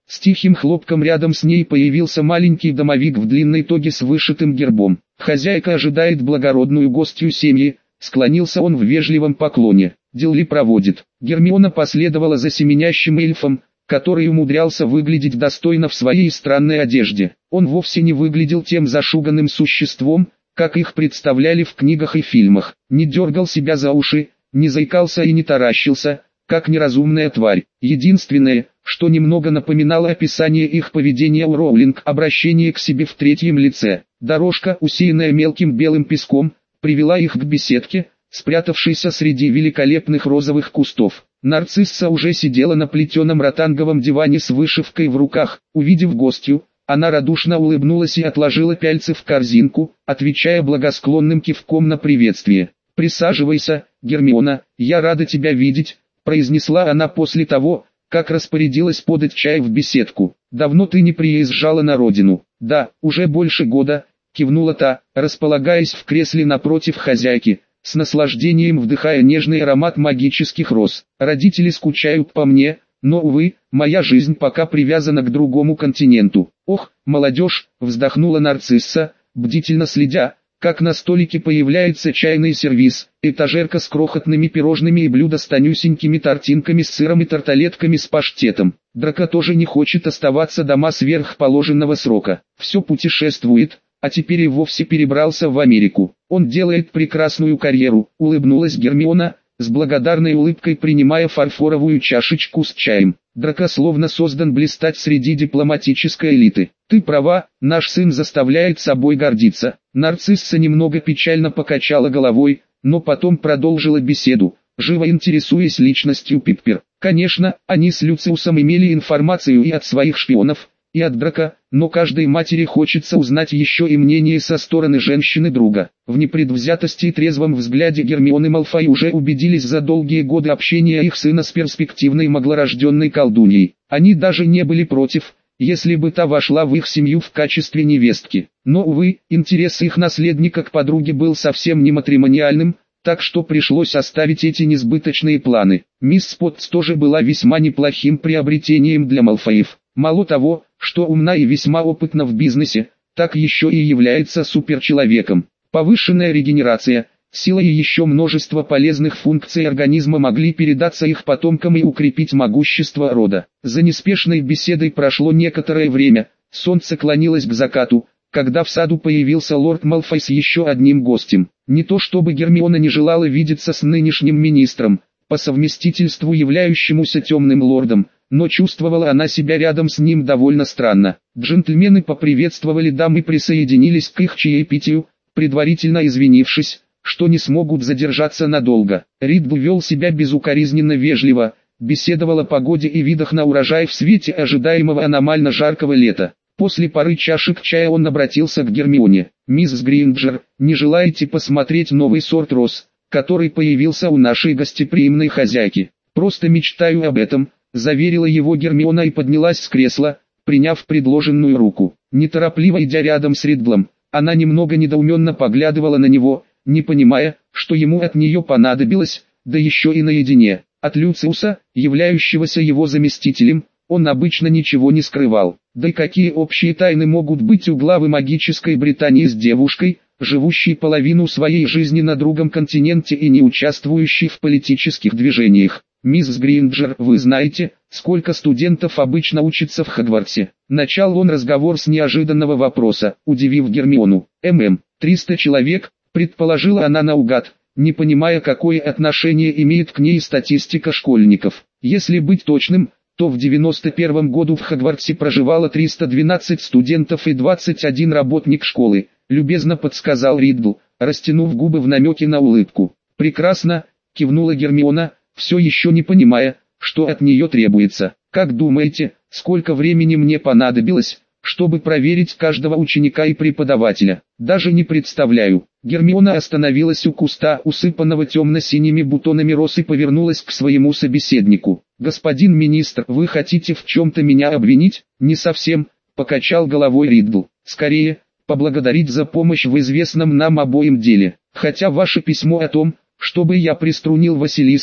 С тихим хлопком рядом с ней появился маленький домовик в длинной тоге с вышитым гербом. «Хозяйка ожидает благородную гостью семьи», — склонился он в вежливом поклоне. «Дел ли проводит?» Гермиона последовала за семенящим эльфом, который умудрялся выглядеть достойно в своей странной одежде. Он вовсе не выглядел тем зашуганным существом, как их представляли в книгах и фильмах. Не дергал себя за уши, не заикался и не таращился, как неразумная тварь. Единственное, что немного напоминало описание их поведения у Роулинг, обращение к себе в третьем лице. Дорожка, усеянная мелким белым песком, привела их к беседке, спрятавшейся среди великолепных розовых кустов. Нарцисса уже сидела на плетеном ротанговом диване с вышивкой в руках. Увидев гостью, она радушно улыбнулась и отложила пяльцы в корзинку, отвечая благосклонным кивком на приветствие. «Присаживайся, Гермиона, я рада тебя видеть», — произнесла она после того, как распорядилась подать чай в беседку. «Давно ты не приезжала на родину?» «Да, уже больше года», — кивнула та, располагаясь в кресле напротив хозяйки, с наслаждением вдыхая нежный аромат магических роз. «Родители скучают по мне, но, увы, моя жизнь пока привязана к другому континенту». «Ох, молодежь», — вздохнула нарцисса, бдительно следя, как на столике появляется чайный сервиз, этажерка с крохотными пирожными и блюдо с тонюсенькими тортинками с сыром и тарталетками с паштетом. Драко тоже не хочет оставаться дома сверх положенного срока. Все путешествует, а теперь и вовсе перебрался в Америку. Он делает прекрасную карьеру, улыбнулась Гермиона, с благодарной улыбкой принимая фарфоровую чашечку с чаем. Драко словно создан блистать среди дипломатической элиты. «Ты права, наш сын заставляет собой гордиться». Нарцисса немного печально покачала головой, но потом продолжила беседу, живо интересуясь личностью Пиппер. Конечно, они с Люциусом имели информацию и от своих шпионов, и от Драко, но каждой матери хочется узнать еще и мнение со стороны женщины-друга. В непредвзятости и трезвом взгляде Гермионы Малфой уже убедились за долгие годы общения их сына с перспективной маглорожденной колдуньей. Они даже не были против, если бы та вошла в их семью в качестве невестки. Но, увы, интерес их наследника к подруге был совсем не матримониальным, так что пришлось оставить эти несбыточные планы. Мисс Споттс тоже была весьма неплохим приобретением для Малфоев. Мало того, что умна и весьма опытна в бизнесе, так еще и является суперчеловеком. Повышенная регенерация, сила и еще множество полезных функций организма могли передаться их потомкам и укрепить могущество рода. За неспешной беседой прошло некоторое время, солнце клонилось к закату, когда в саду появился лорд Малфой с еще одним гостем. Не то чтобы Гермиона не желала видеться с нынешним министром, по совместительству являющемуся темным лордом, но чувствовала она себя рядом с ним довольно странно. Джентльмены поприветствовали дам и присоединились к их чаепитию, предварительно извинившись, что не смогут задержаться надолго. Ридл вел себя безукоризненно вежливо, беседовал о погоде и видах на урожай в свете ожидаемого аномально жаркого лета. После пары чашек чая он обратился к Гермионе. «Мисс Гринджер, не желаете посмотреть новый сорт роз, который появился у нашей гостеприимной хозяйки?» «Просто мечтаю об этом», — заверила его Гермиона и поднялась с кресла, приняв предложенную руку. Неторопливо идя рядом с Ридлом, она немного недоуменно поглядывала на него, не понимая, что ему от нее понадобилось, да еще и наедине. От Люциуса, являющегося его заместителем, он обычно ничего не скрывал. Да и какие общие тайны могут быть у главы магической Британии с девушкой, живущей половину своей жизни на другом континенте и не участвующей в политических движениях? «Мисс Гринджер, вы знаете, сколько студентов обычно учатся в Хогвартсе?» Начал он разговор с неожиданного вопроса, удивив Гермиону. 300 человек», предположила она наугад, не понимая, какое отношение имеет к ней статистика школьников. Если быть точным, то в 91 году в Хогвартсе проживало 312 студентов и 21 работник школы, любезно подсказал Ридл, растянув губы в намеке на улыбку. «Прекрасно», кивнула Гермиона, все еще не понимая, что от нее требуется. «Как думаете, сколько времени мне понадобилось, чтобы проверить каждого ученика и преподавателя?» «Даже не представляю». Гермиона остановилась у куста, усыпанного темно-синими бутонами роз, и повернулась к своему собеседнику. «Господин министр, вы хотите в чем-то меня обвинить?» «Не совсем», — покачал головой Ридл. «Скорее, поблагодарить за помощь в известном нам обоим деле. Хотя ваше письмо о том, чтобы я приструнил Василиска,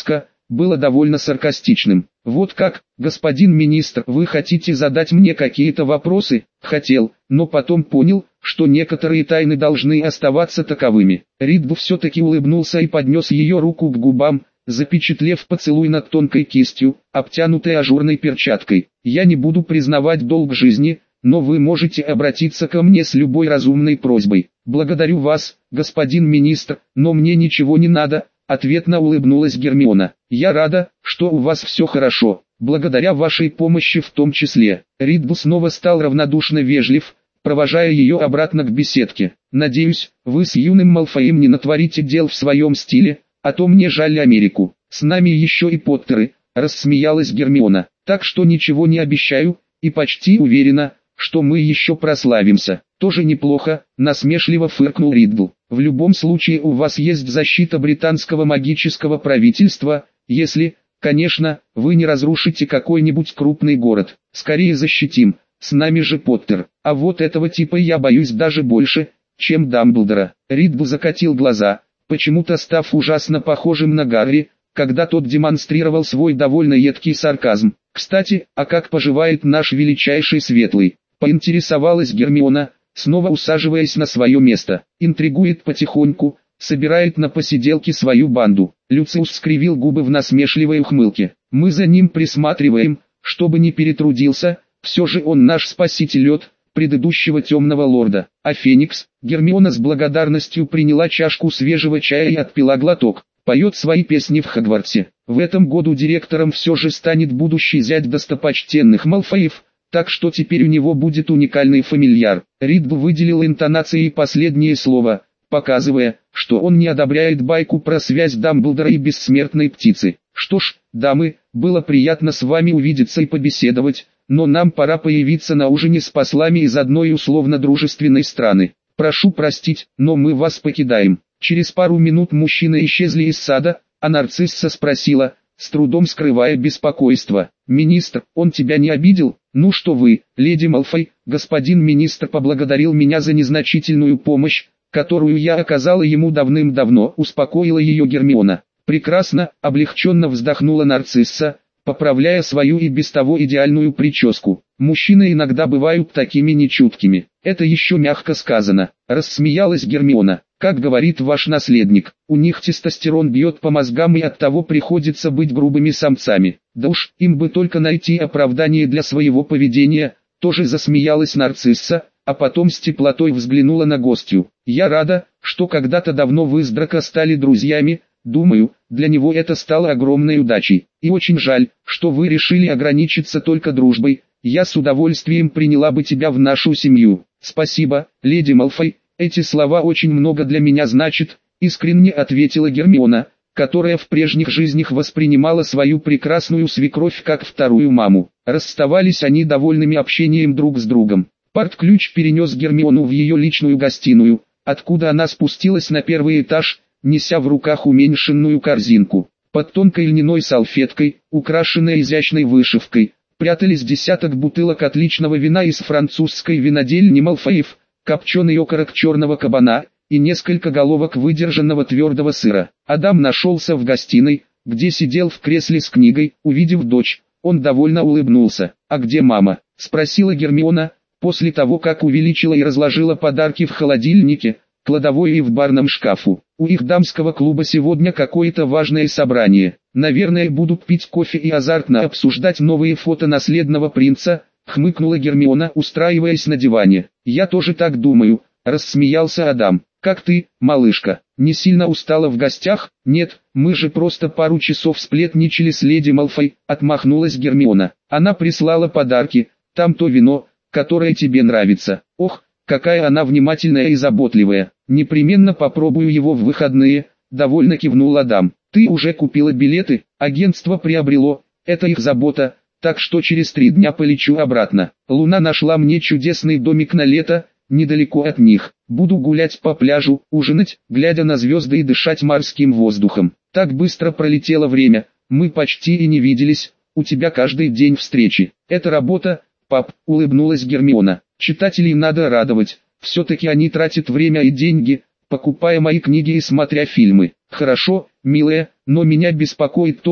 было довольно саркастичным. «Вот как, господин министр, вы хотите задать мне какие-то вопросы?» «Хотел, но потом понял, что некоторые тайны должны оставаться таковыми». Ридл все-таки улыбнулся и поднес ее руку к губам, запечатлев поцелуй над тонкой кистью, обтянутой ажурной перчаткой. «Я не буду признавать долг жизни, но вы можете обратиться ко мне с любой разумной просьбой. Благодарю вас, господин министр, но мне ничего не надо», ответно улыбнулась Гермиона. «Я рада, что у вас все хорошо, благодаря вашей помощи в том числе». Ридл снова стал равнодушно вежлив, провожая ее обратно к беседке. «Надеюсь, вы с юным Малфоем не натворите дел в своем стиле, а то мне жаль Америку. С нами еще и Поттеры», рассмеялась Гермиона. «Так что ничего не обещаю, и почти уверена, что мы еще прославимся». «Тоже неплохо», насмешливо фыркнул Ридл. «В любом случае у вас есть защита британского магического правительства, если, конечно, вы не разрушите какой-нибудь крупный город. Скорее защитим, с нами же Поттер. А вот этого типа я боюсь даже больше, чем Дамблдора». Ридл закатил глаза, почему-то став ужасно похожим на Гарри, когда тот демонстрировал свой довольно едкий сарказм. «Кстати, а как поживает наш величайший светлый?» поинтересовалась Гермиона, снова усаживаясь на свое место. «Интригует потихоньку, собирает на посиделки свою банду». Люциус скривил губы в насмешливой ухмылке. «Мы за ним присматриваем, чтобы не перетрудился, все же он наш спаситель от предыдущего темного лорда». А Феникс? Гермиона с благодарностью приняла чашку свежего чая и отпила глоток. «Поет свои песни в Хогвартсе. В этом году директором все же станет будущий зять достопочтенных Малфоев, так что теперь у него будет уникальный фамильяр». Ридл выделил интонацией последнее слово, показывая, что он не одобряет байку про связь Дамблдора и бессмертной птицы. «Что ж, дамы, было приятно с вами увидеться и побеседовать, но нам пора появиться на ужине с послами из одной условно-дружественной страны. Прошу простить, но мы вас покидаем». Через пару минут мужчины исчезли из сада, а Нарцисса спросила, с трудом скрывая беспокойство: «Министр, он тебя не обидел?» «Ну что вы, леди Малфой, господин министр поблагодарил меня за незначительную помощь, которую я оказала ему давным-давно», успокоила ее Гермиона. «Прекрасно», облегченно вздохнула Нарцисса, поправляя свою и без того идеальную прическу. «Мужчины иногда бывают такими нечуткими». «Это еще мягко сказано», рассмеялась Гермиона. «Как говорит ваш наследник, у них тестостерон бьет по мозгам и оттого приходится быть грубыми самцами. Да уж, им бы только найти оправдание для своего поведения», тоже засмеялась Нарцисса, а потом с теплотой взглянула на гостью. «Я рада, что когда-то давно вы с Драко стали друзьями, думаю, для него это стало огромной удачей. И очень жаль, что вы решили ограничиться только дружбой, я с удовольствием приняла бы тебя в нашу семью». «Спасибо, леди Малфой, эти слова очень много для меня значат», искренне ответила Гермиона, которая в прежних жизнях воспринимала свою прекрасную свекровь как вторую маму. Расставались они довольными общением друг с другом. Парт-ключ перенес Гермиону в ее личную гостиную, откуда она спустилась на первый этаж, неся в руках уменьшенную корзинку. Под тонкой льняной салфеткой, украшенной изящной вышивкой, прятались десяток бутылок отличного вина из французской винодельни Малфоев, копченый окорок черного кабана и несколько головок выдержанного твердого сыра. Адам нашелся в гостиной, где сидел в кресле с книгой. Увидев дочь, он довольно улыбнулся. «А где мама?» – спросила Гермиона, после того как увеличила и разложила подарки в холодильнике, кладовой и в барном шкафу. «У их дамского клуба сегодня какое-то важное собрание. Наверное, будут пить кофе и азартно обсуждать новые фото наследного принца», хмыкнула Гермиона, устраиваясь на диване. «Я тоже так думаю», рассмеялся Адам. «Как ты, малышка, не сильно устала в гостях?» «Нет, мы же просто пару часов сплетничали с леди Малфой», отмахнулась Гермиона. «Она прислала подарки, там то вино, которое тебе нравится». «Ох, какая она внимательная и заботливая. Непременно попробую его в выходные», довольно кивнул Адам. «Ты уже купила билеты?» «Агентство приобрело, это их забота, так что через 3 дня полечу обратно. Луна нашла мне чудесный домик на лето, недалеко от них. Буду гулять по пляжу, ужинать, глядя на звезды и дышать морским воздухом». «Так быстро пролетело время, мы почти и не виделись, у тебя каждый день встречи». «Это работа, пап», улыбнулась Гермиона. «Читателей надо радовать, все-таки они тратят время и деньги, покупая мои книги и смотря фильмы». «Хорошо, милая, но меня беспокоит то,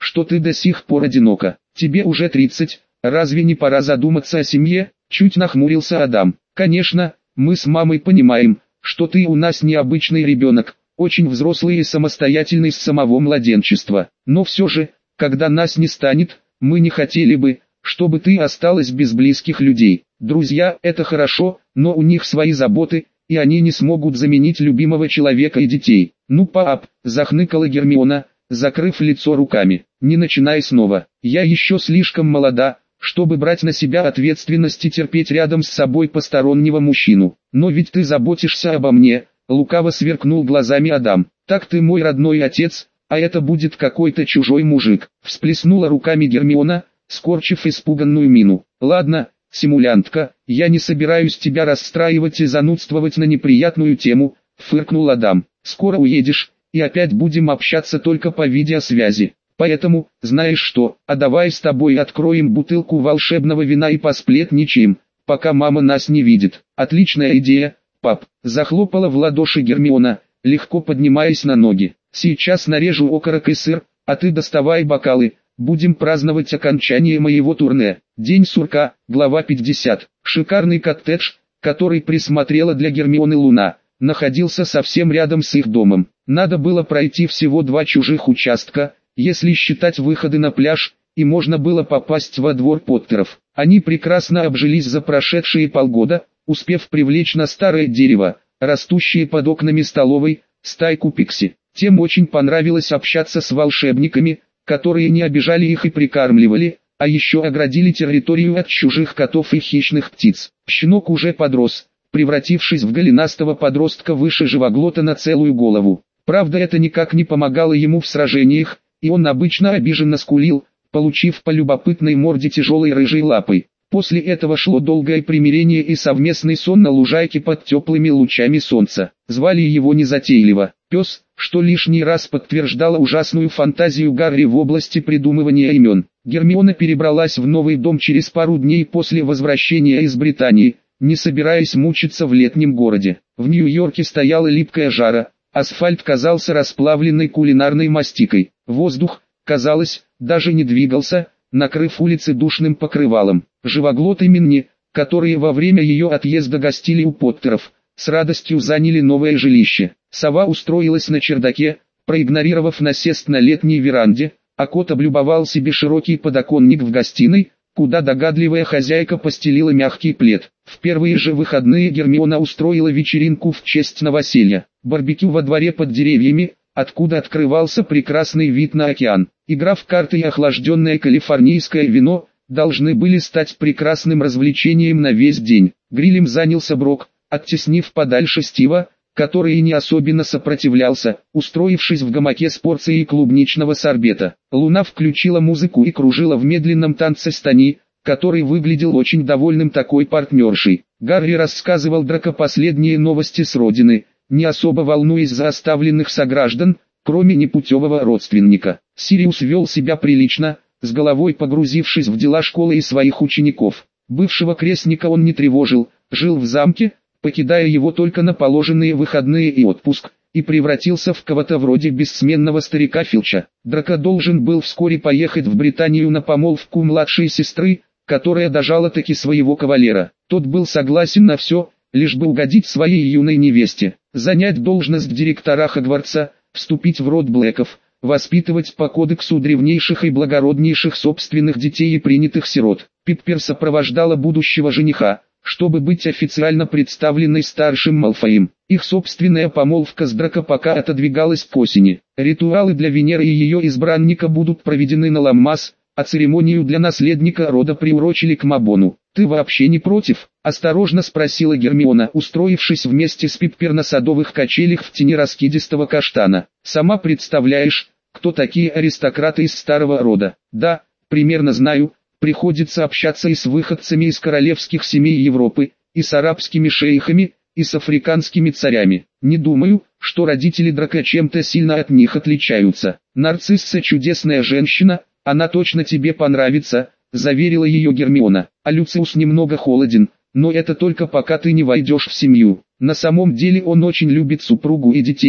что ты до сих пор одинока. Тебе уже 30, разве не пора задуматься о семье? Чуть нахмурился Адам. Конечно, мы с мамой понимаем, что ты у нас необычный ребенок, очень взрослый и самостоятельный с самого младенчества. Но все же, когда нас не станет, мы не хотели бы, чтобы ты осталась без близких людей. Друзья – это хорошо, но у них свои заботы, и они не смогут заменить любимого человека и детей. Ну пап, захныкала Гермиона, закрыв лицо руками. Не начинай снова. Я еще слишком молода, чтобы брать на себя ответственность и терпеть рядом с собой постороннего мужчину. Но ведь ты заботишься обо мне, лукаво сверкнул глазами Адам. Так ты мой родной отец, а это будет какой-то чужой мужик. Всплеснула руками Гермиона, скорчив испуганную мину. Ладно, симулянтка, я не собираюсь тебя расстраивать и занудствовать на неприятную тему, фыркнул Адам. Скоро уедешь, и опять будем общаться только по видеосвязи. Поэтому, знаешь что, а давай с тобой откроем бутылку волшебного вина и посплетничаем, пока мама нас не видит. Отличная идея, пап, захлопала в ладоши Гермиона, легко поднимаясь на ноги. Сейчас нарежу окорок и сыр, а ты доставай бокалы, будем праздновать окончание моего турне. День сурка, глава 50. Шикарный коттедж, который присмотрела для Гермионы Луна, находился совсем рядом с их домом. Надо было пройти всего 2 чужих участка, если считать выходы на пляж, и можно было попасть во двор Поттеров. Они прекрасно обжились за прошедшие полгода, успев привлечь на старое дерево, растущее под окнами столовой, стайку пикси. Тем очень понравилось общаться с волшебниками, которые не обижали их и прикармливали, а еще оградили территорию от чужих котов и хищных птиц. Щенок уже подрос, превратившись в голенастого подростка выше живоглота на целую голову. Правда, это никак не помогало ему в сражениях, и он обычно обиженно скулил, получив по любопытной морде тяжелой рыжей лапой. После этого шло долгое примирение и совместный сон на лужайке под теплыми лучами солнца. Звали его незатейливо «Пес», что лишний раз подтверждало ужасную фантазию Гарри в области придумывания имен. Гермиона перебралась в новый дом через пару дней после возвращения из Британии, не собираясь мучиться в летнем городе. В Нью-Йорке стояла липкая жара, асфальт казался расплавленной кулинарной мастикой. Воздух, казалось, даже не двигался, накрыв улицы душным покрывалом. Живоглоты Минни, которые во время ее отъезда гостили у Поттеров, с радостью заняли новое жилище. Сова устроилась на чердаке, проигнорировав насест на летней веранде, а кот облюбовал себе широкий подоконник в гостиной, куда догадливая хозяйка постелила мягкий плед. В первые же выходные Гермиона устроила вечеринку в честь новоселья. Барбекю во дворе под деревьями, откуда открывался прекрасный вид на океан. Игра в карты и охлажденное калифорнийское вино должны были стать прекрасным развлечением на весь день. Грилем занялся Брок, оттеснив подальше Стива, который и не особенно сопротивлялся, устроившись в гамаке с порцией клубничного сорбета. Луна включила музыку и кружила в медленном танце с Тони, который выглядел очень довольным такой партнершей. Гарри рассказывал Драко последние новости с родины, не особо волнуясь за оставленных сограждан, кроме непутевого родственника. Сириус вел себя прилично, с головой погрузившись в дела школы и своих учеников. Бывшего крестника он не тревожил, жил в замке, покидая его только на положенные выходные и отпуск, и превратился в кого-то вроде бессменного старика Филча. Драко должен был вскоре поехать в Британию на помолвку младшей сестры, которая дожала-таки своего кавалера. Тот был согласен на все, лишь бы угодить своей юной невесте, занять должность директора Хогвартса, вступить в род Блэков, воспитывать по кодексу древнейших и благороднейших собственных детей и принятых сирот. Пиппер сопровождала будущего жениха, чтобы быть официально представленной старшим Малфоем. Их собственная помолвка с Драко пока отодвигалась к осени. Ритуалы для Венеры и ее избранника будут проведены на Ламмас, а церемонию для наследника рода приурочили к Мабону. «Ты вообще не против?» – осторожно спросила Гермиона, устроившись вместе с Пиппер на садовых качелях в тени раскидистого каштана. «Сама представляешь, кто такие аристократы из старого рода?» «Да, примерно знаю. Приходится общаться и с выходцами из королевских семей Европы, и с арабскими шейхами, и с африканскими царями. Не думаю, что родители Драко чем-то сильно от них отличаются. Нарцисса чудесная женщина, она точно тебе понравится», — заверила ее Гермиона. «А Люциус немного холоден, но это только пока ты не войдешь в семью. На самом деле он очень любит супругу и детей», —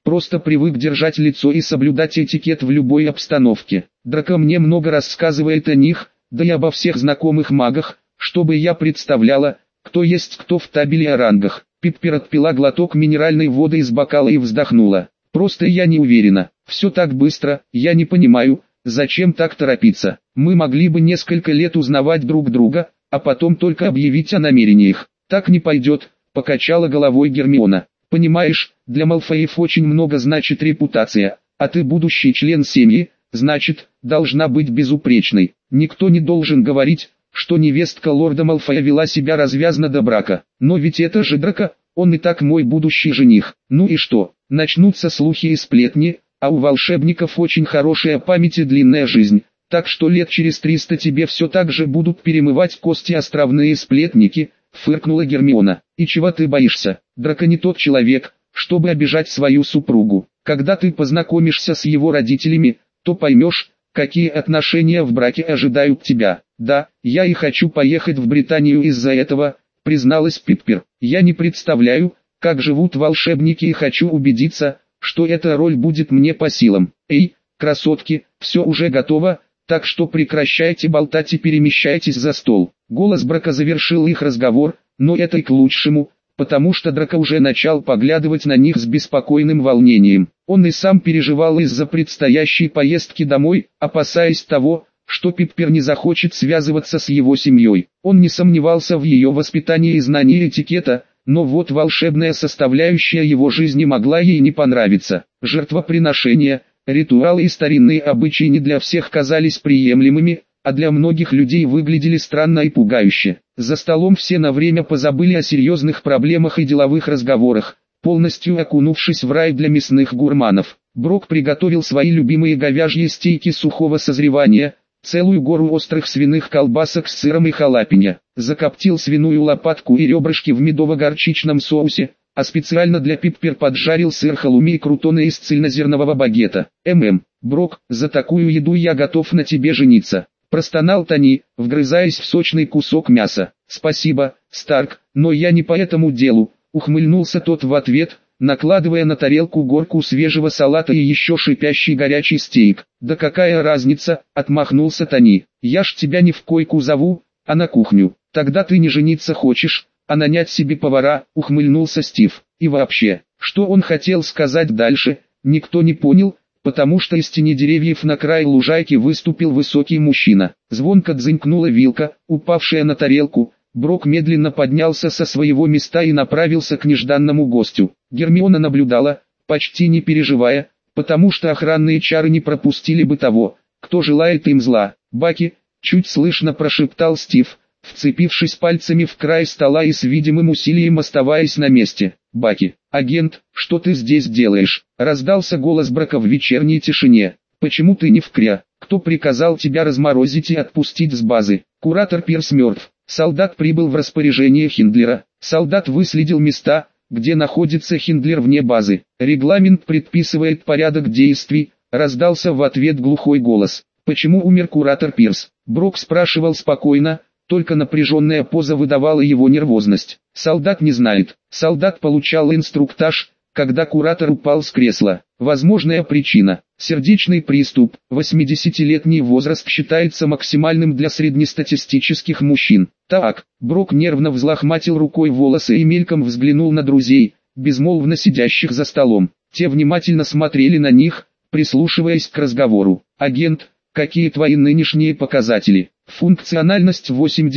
просто привык держать лицо и соблюдать этикет в любой обстановке. Драко мне много рассказывает о них, да и обо всех знакомых магах, чтобы я представляла, кто есть кто в табеле о рангах. Пиппер отпила глоток минеральной воды из бокала и вздохнула. Просто я не уверена, все так быстро, я не понимаю, зачем так торопиться. Мы могли бы несколько лет узнавать друг друга, а потом только объявить о намерениях. Так не пойдет, покачала головой Гермиона. Понимаешь, для Малфоев очень много значит репутация, а ты будущий член семьи, значит, должна быть безупречной. Никто не должен говорить, что невестка лорда Малфоя вела себя развязно до брака. Но ведь это же Драко, он и так мой будущий жених. Ну и что, начнутся слухи и сплетни, а у волшебников очень хорошая память и длинная жизнь. Так что лет через 300 тебе все так же будут перемывать кости островные сплетники, фыркнула Гермиона. И чего ты боишься? Драко не тот человек, чтобы обижать свою супругу. Когда ты познакомишься с его родителями, то поймешь, какие отношения в браке ожидают тебя. Да, я и хочу поехать в Британию из-за этого, призналась Пиппер. Я не представляю, как живут волшебники и хочу убедиться, что эта роль будет мне по силам. Эй, красотки, все уже готово, так что прекращайте болтать и перемещайтесь за стол. Голос Брако завершил их разговор, но это и к лучшему, потому что Драко уже начал поглядывать на них с беспокойным волнением. Он и сам переживал из-за предстоящей поездки домой, опасаясь того, что Пиппер не захочет связываться с его семьей. Он не сомневался в ее воспитании и знании этикета, но вот волшебная составляющая его жизни могла ей не понравиться. Жертвоприношения, ритуалы и старинные обычаи не для всех казались приемлемыми, а для многих людей выглядели странно и пугающе. За столом все на время позабыли о серьезных проблемах и деловых разговорах, полностью окунувшись в рай для мясных гурманов. Брок приготовил свои любимые говяжьи стейки сухого созревания, целую гору острых свиных колбасок с сыром и халапеньо, закоптил свиную лопатку и ребрышки в медово-горчичном соусе, а специально для Пиппер поджарил сыр халуми и крутоны из цельнозернового багета. Брок, за такую еду я готов на тебе жениться. Простонал Тони, вгрызаясь в сочный кусок мяса. «Спасибо, Старк, но я не по этому делу», ухмыльнулся тот в ответ, накладывая на тарелку горку свежего салата и еще шипящий горячий стейк. «Да какая разница», отмахнулся Тони. «Я ж тебя не в койку зову, а на кухню. Тогда ты не жениться хочешь, а нанять себе повара», ухмыльнулся Стив. И вообще, что он хотел сказать дальше, никто не понял, потому что из тени деревьев на край лужайки выступил высокий мужчина. Звонко дзынькнула вилка, упавшая на тарелку. Брок медленно поднялся со своего места и направился к нежданному гостю. Гермиона наблюдала, почти не переживая, потому что охранные чары не пропустили бы того, кто желает им зла. «Баки», чуть слышно прошептал Стив, вцепившись пальцами в край стола и с видимым усилием оставаясь на месте. «Баки, агент, что ты здесь делаешь?» Раздался голос Брака в вечерней тишине. «Почему ты не в Кря? Кто приказал тебя разморозить и отпустить с базы?» «Куратор Пирс мертв. Солдат прибыл в распоряжение Хиндлера. Солдат выследил места, где находится Хиндлер вне базы. Регламент предписывает порядок действий», раздался в ответ глухой голос. «Почему умер куратор Пирс?» Брок спрашивал спокойно, только напряженная поза выдавала его нервозность. Солдат не знает. Солдат получал инструктаж, когда куратор упал с кресла. Возможная причина – сердечный приступ. 80-летний возраст считается максимальным для среднестатистических мужчин. Так, Брок нервно взлохматил рукой волосы и мельком взглянул на друзей, безмолвно сидящих за столом. Те внимательно смотрели на них, прислушиваясь к разговору. «Агент, какие твои нынешние показатели?» «Функциональность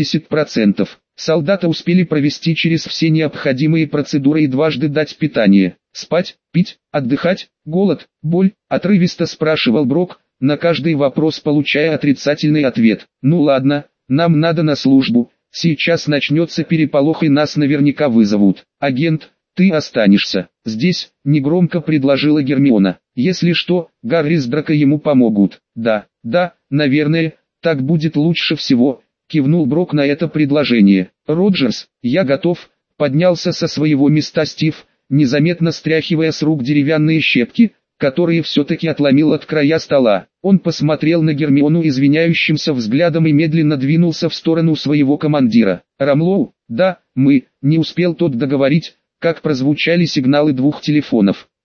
80%. Солдата успели провести через все необходимые процедуры и дважды дать питание. Спать, пить, отдыхать, голод, боль?» Отрывисто спрашивал Брок, на каждый вопрос получая отрицательный ответ. «Ну ладно, нам надо на службу, сейчас начнется переполох и нас наверняка вызовут. Агент, ты останешься здесь», негромко предложила Гермиона. «Если что, Гарри с Драко ему помогут». «Да, наверное, так будет лучше всего», кивнул Брок на это предложение. «Роджерс, я готов», поднялся со своего места Стив, незаметно стряхивая с рук деревянные щепки, которые все-таки отломил от края стола. Он посмотрел на Гермиону извиняющимся взглядом и медленно двинулся в сторону своего командира. «Рамлоу, да, мы», не успел тот договорить, как прозвучали сигналы двух телефонов.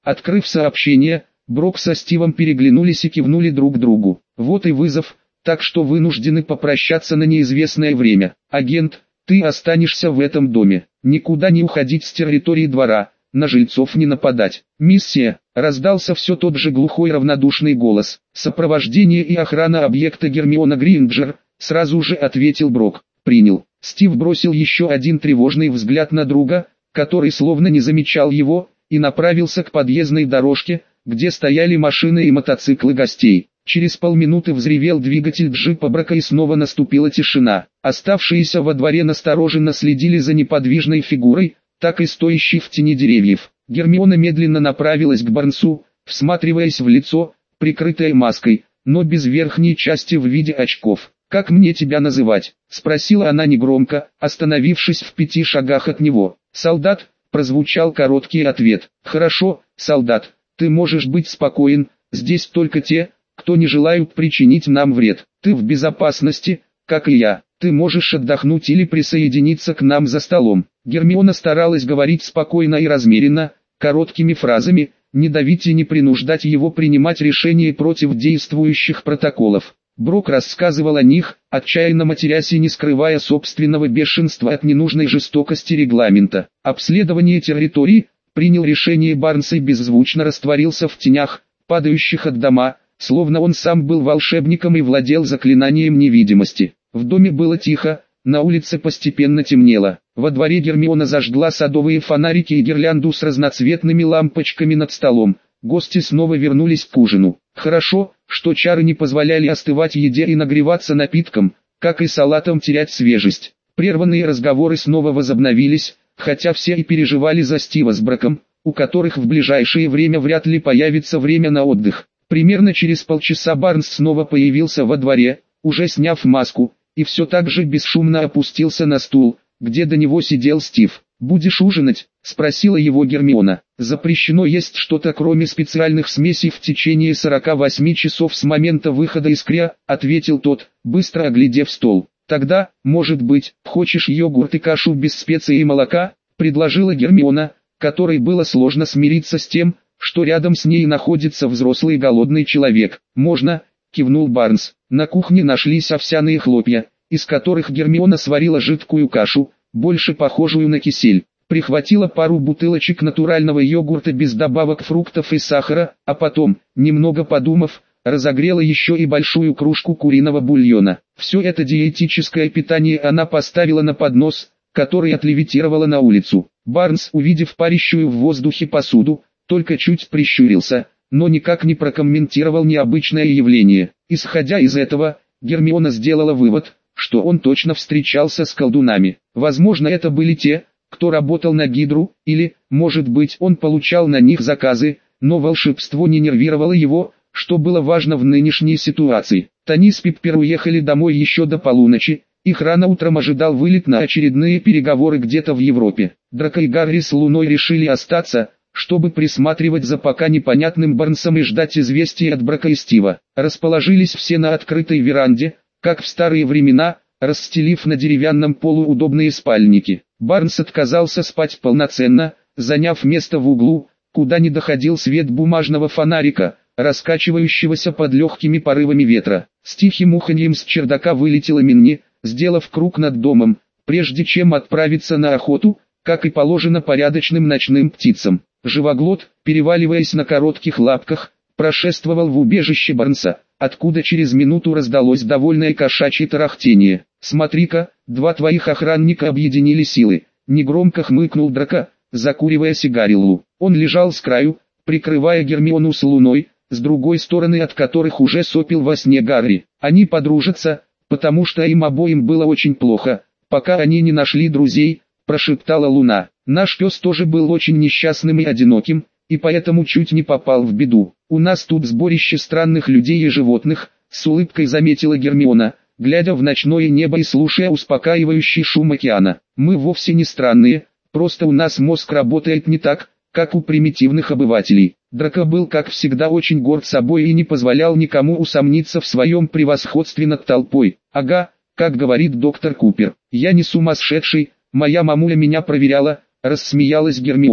Открыв сообщение, Брок со Стивом переглянулись и кивнули друг другу. Вот и вызов, так что вынуждены попрощаться на неизвестное время. Агент, ты останешься в этом доме. Никуда не уходить с территории двора, на жильцов не нападать. Миссия, раздался все тот же глухой равнодушный голос. Сопровождение и охрана объекта Гермиона Грейнджер, сразу же ответил Брок. Принял. Стив бросил еще один тревожный взгляд на друга, который словно не замечал его, и направился к подъездной дорожке, где стояли машины и мотоциклы гостей. Через полминуты взревел двигатель джипа Брока и снова наступила тишина. Оставшиеся во дворе настороженно следили за неподвижной фигурой, так и стоящей в тени деревьев. Гермиона медленно направилась к Барнсу, всматриваясь в лицо, прикрытое маской, но без верхней части в виде очков. «Как мне тебя называть?» – спросила она негромко, остановившись в 5 шагах от него. «Солдат», – прозвучал короткий ответ. «Хорошо, солдат, ты можешь быть спокоен, здесь только те, кто не желают причинить нам вред. Ты в безопасности, как и я. Ты можешь отдохнуть или присоединиться к нам за столом». Гермиона старалась говорить спокойно и размеренно, короткими фразами, не давить и не принуждать его принимать решения против действующих протоколов. Брок рассказывал о них, отчаянно матерясь и не скрывая собственного бешенства от ненужной жестокости регламента. Обследование территории, принял решение Барнс и беззвучно растворился в тенях, падающих от дома, словно он сам был волшебником и владел заклинанием невидимости. В доме было тихо, на улице постепенно темнело. Во дворе Гермиона зажгла садовые фонарики и гирлянду с разноцветными лампочками над столом. Гости снова вернулись к ужину. Хорошо, что чары не позволяли остывать еде и нагреваться напиткам, как и салатам терять свежесть. Прерванные разговоры снова возобновились, хотя все и переживали за Стива с Броком, у которых в ближайшее время вряд ли появится время на отдых. Примерно через полчаса Барнс снова появился во дворе, уже сняв маску, и все так же бесшумно опустился на стул, где до него сидел Стив. «Будешь ужинать?» – спросила его Гермиона. «Запрещено есть что-то кроме специальных смесей в течение 48 часов с момента выхода из Кря», – ответил тот, быстро оглядев стол. «Тогда, может быть, хочешь йогурт и кашу без специй и молока?» – предложила Гермиона, которой было сложно смириться с тем, что рядом с ней находится взрослый голодный человек. «Можно», – кивнул Барнс. На кухне нашлись овсяные хлопья, из которых Гермиона сварила жидкую кашу, больше похожую на кисель. Прихватила пару бутылочек натурального йогурта без добавок фруктов и сахара, а потом, немного подумав, разогрела еще и большую кружку куриного бульона. Все это диетическое питание она поставила на поднос, который отлевитировала на улицу. Барнс, увидев парящую в воздухе посуду, только чуть прищурился, но никак не прокомментировал необычное явление. Исходя из этого, Гермиона сделала вывод, что он точно встречался с колдунами. Возможно, это были те, кто работал на Гидру, или, может быть, он получал на них заказы, но волшебство не нервировало его, что было важно в нынешней ситуации. Тони с Пиппер уехали домой еще до полуночи, их рано утром ожидал вылет на очередные переговоры где-то в Европе. Драко и Гарри с Луной решили остаться, чтобы присматривать за пока непонятным Барнсом и ждать известий от Брока и Стива. Расположились все на открытой веранде, как в старые времена, расстелив на деревянном полу удобные спальники. Барнс отказался спать полноценно, заняв место в углу, куда не доходил свет бумажного фонарика, раскачивающегося под легкими порывами ветра. С тихим уханьем с чердака вылетела Минни, сделав круг над домом, прежде чем отправиться на охоту, как и положено порядочным ночным птицам. Живоглот, переваливаясь на коротких лапках, прошествовал в убежище Барнса, откуда через минуту раздалось довольное кошачье тарахтение. «Смотри-ка, два твоих охранника объединили силы», — негромко хмыкнул Драко, закуривая сигариллу. Он лежал с краю, прикрывая Гермиону с Луной, с другой стороны от которых уже сопел во сне Гарри. Они подружатся, потому что им обоим было очень плохо, пока они не нашли друзей, прошептала Луна. «Наш пес тоже был очень несчастным и одиноким, и поэтому чуть не попал в беду. У нас тут сборище странных людей и животных», — с улыбкой заметила Гермиона, глядя в ночное небо и слушая успокаивающий шум океана. «Мы вовсе не странные, просто у нас мозг работает не так, как у примитивных обывателей». Драко был, как всегда, очень горд собой и не позволял никому усомниться в своем превосходстве над толпой. «Ага, как говорит доктор Купер, я не сумасшедший, моя мамуля меня проверяла», — рассмеялась Гермиона.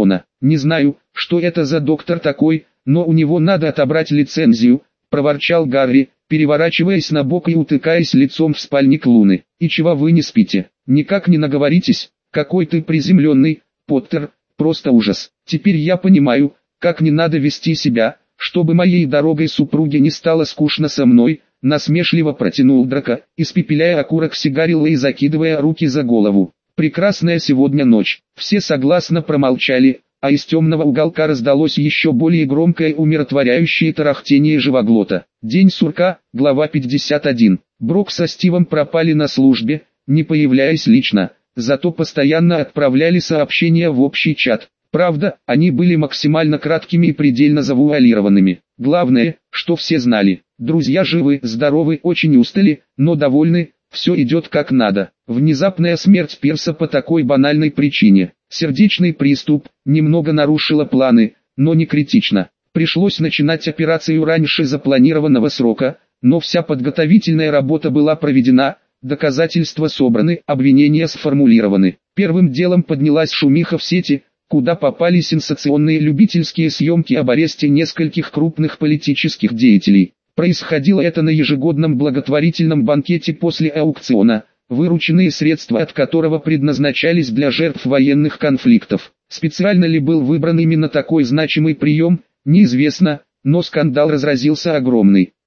«Не знаю, что это за доктор такой, но у него надо отобрать лицензию», – проворчал Гарри, переворачиваясь на бок и утыкаясь лицом в спальник Луны. «И чего вы не спите? Никак не наговоритесь? Какой ты приземленный, Поттер, просто ужас. Теперь я понимаю, как не надо вести себя, чтобы моей дорогой супруге не стало скучно со мной», – насмешливо протянул Драко, испепеляя окурок сигарилы и закидывая руки за голову. «Прекрасная сегодня ночь». Все согласно промолчали, а из темного уголка раздалось еще более громкое умиротворяющее тарахтение живоглота. День сурка, глава 51. Брок со Стивом пропали на службе, не появляясь лично, зато постоянно отправляли сообщения в общий чат. Правда, они были максимально краткими и предельно завуалированными. Главное, что все знали. Друзья живы, здоровы, очень устали, но довольны, все идет как надо. Внезапная смерть Пирса по такой банальной причине. Сердечный приступ, немного нарушила планы, но не критично. Пришлось начинать операцию раньше запланированного срока, но вся подготовительная работа была проведена, доказательства собраны, обвинения сформулированы. Первым делом поднялась шумиха в сети, куда попали сенсационные любительские съемки об аресте нескольких крупных политических деятелей. Происходило это на ежегодном благотворительном банкете после аукциона, вырученные средства от которого предназначались для жертв военных конфликтов. Специально ли был выбран именно такой значимый прием, неизвестно, но скандал разразился огромный.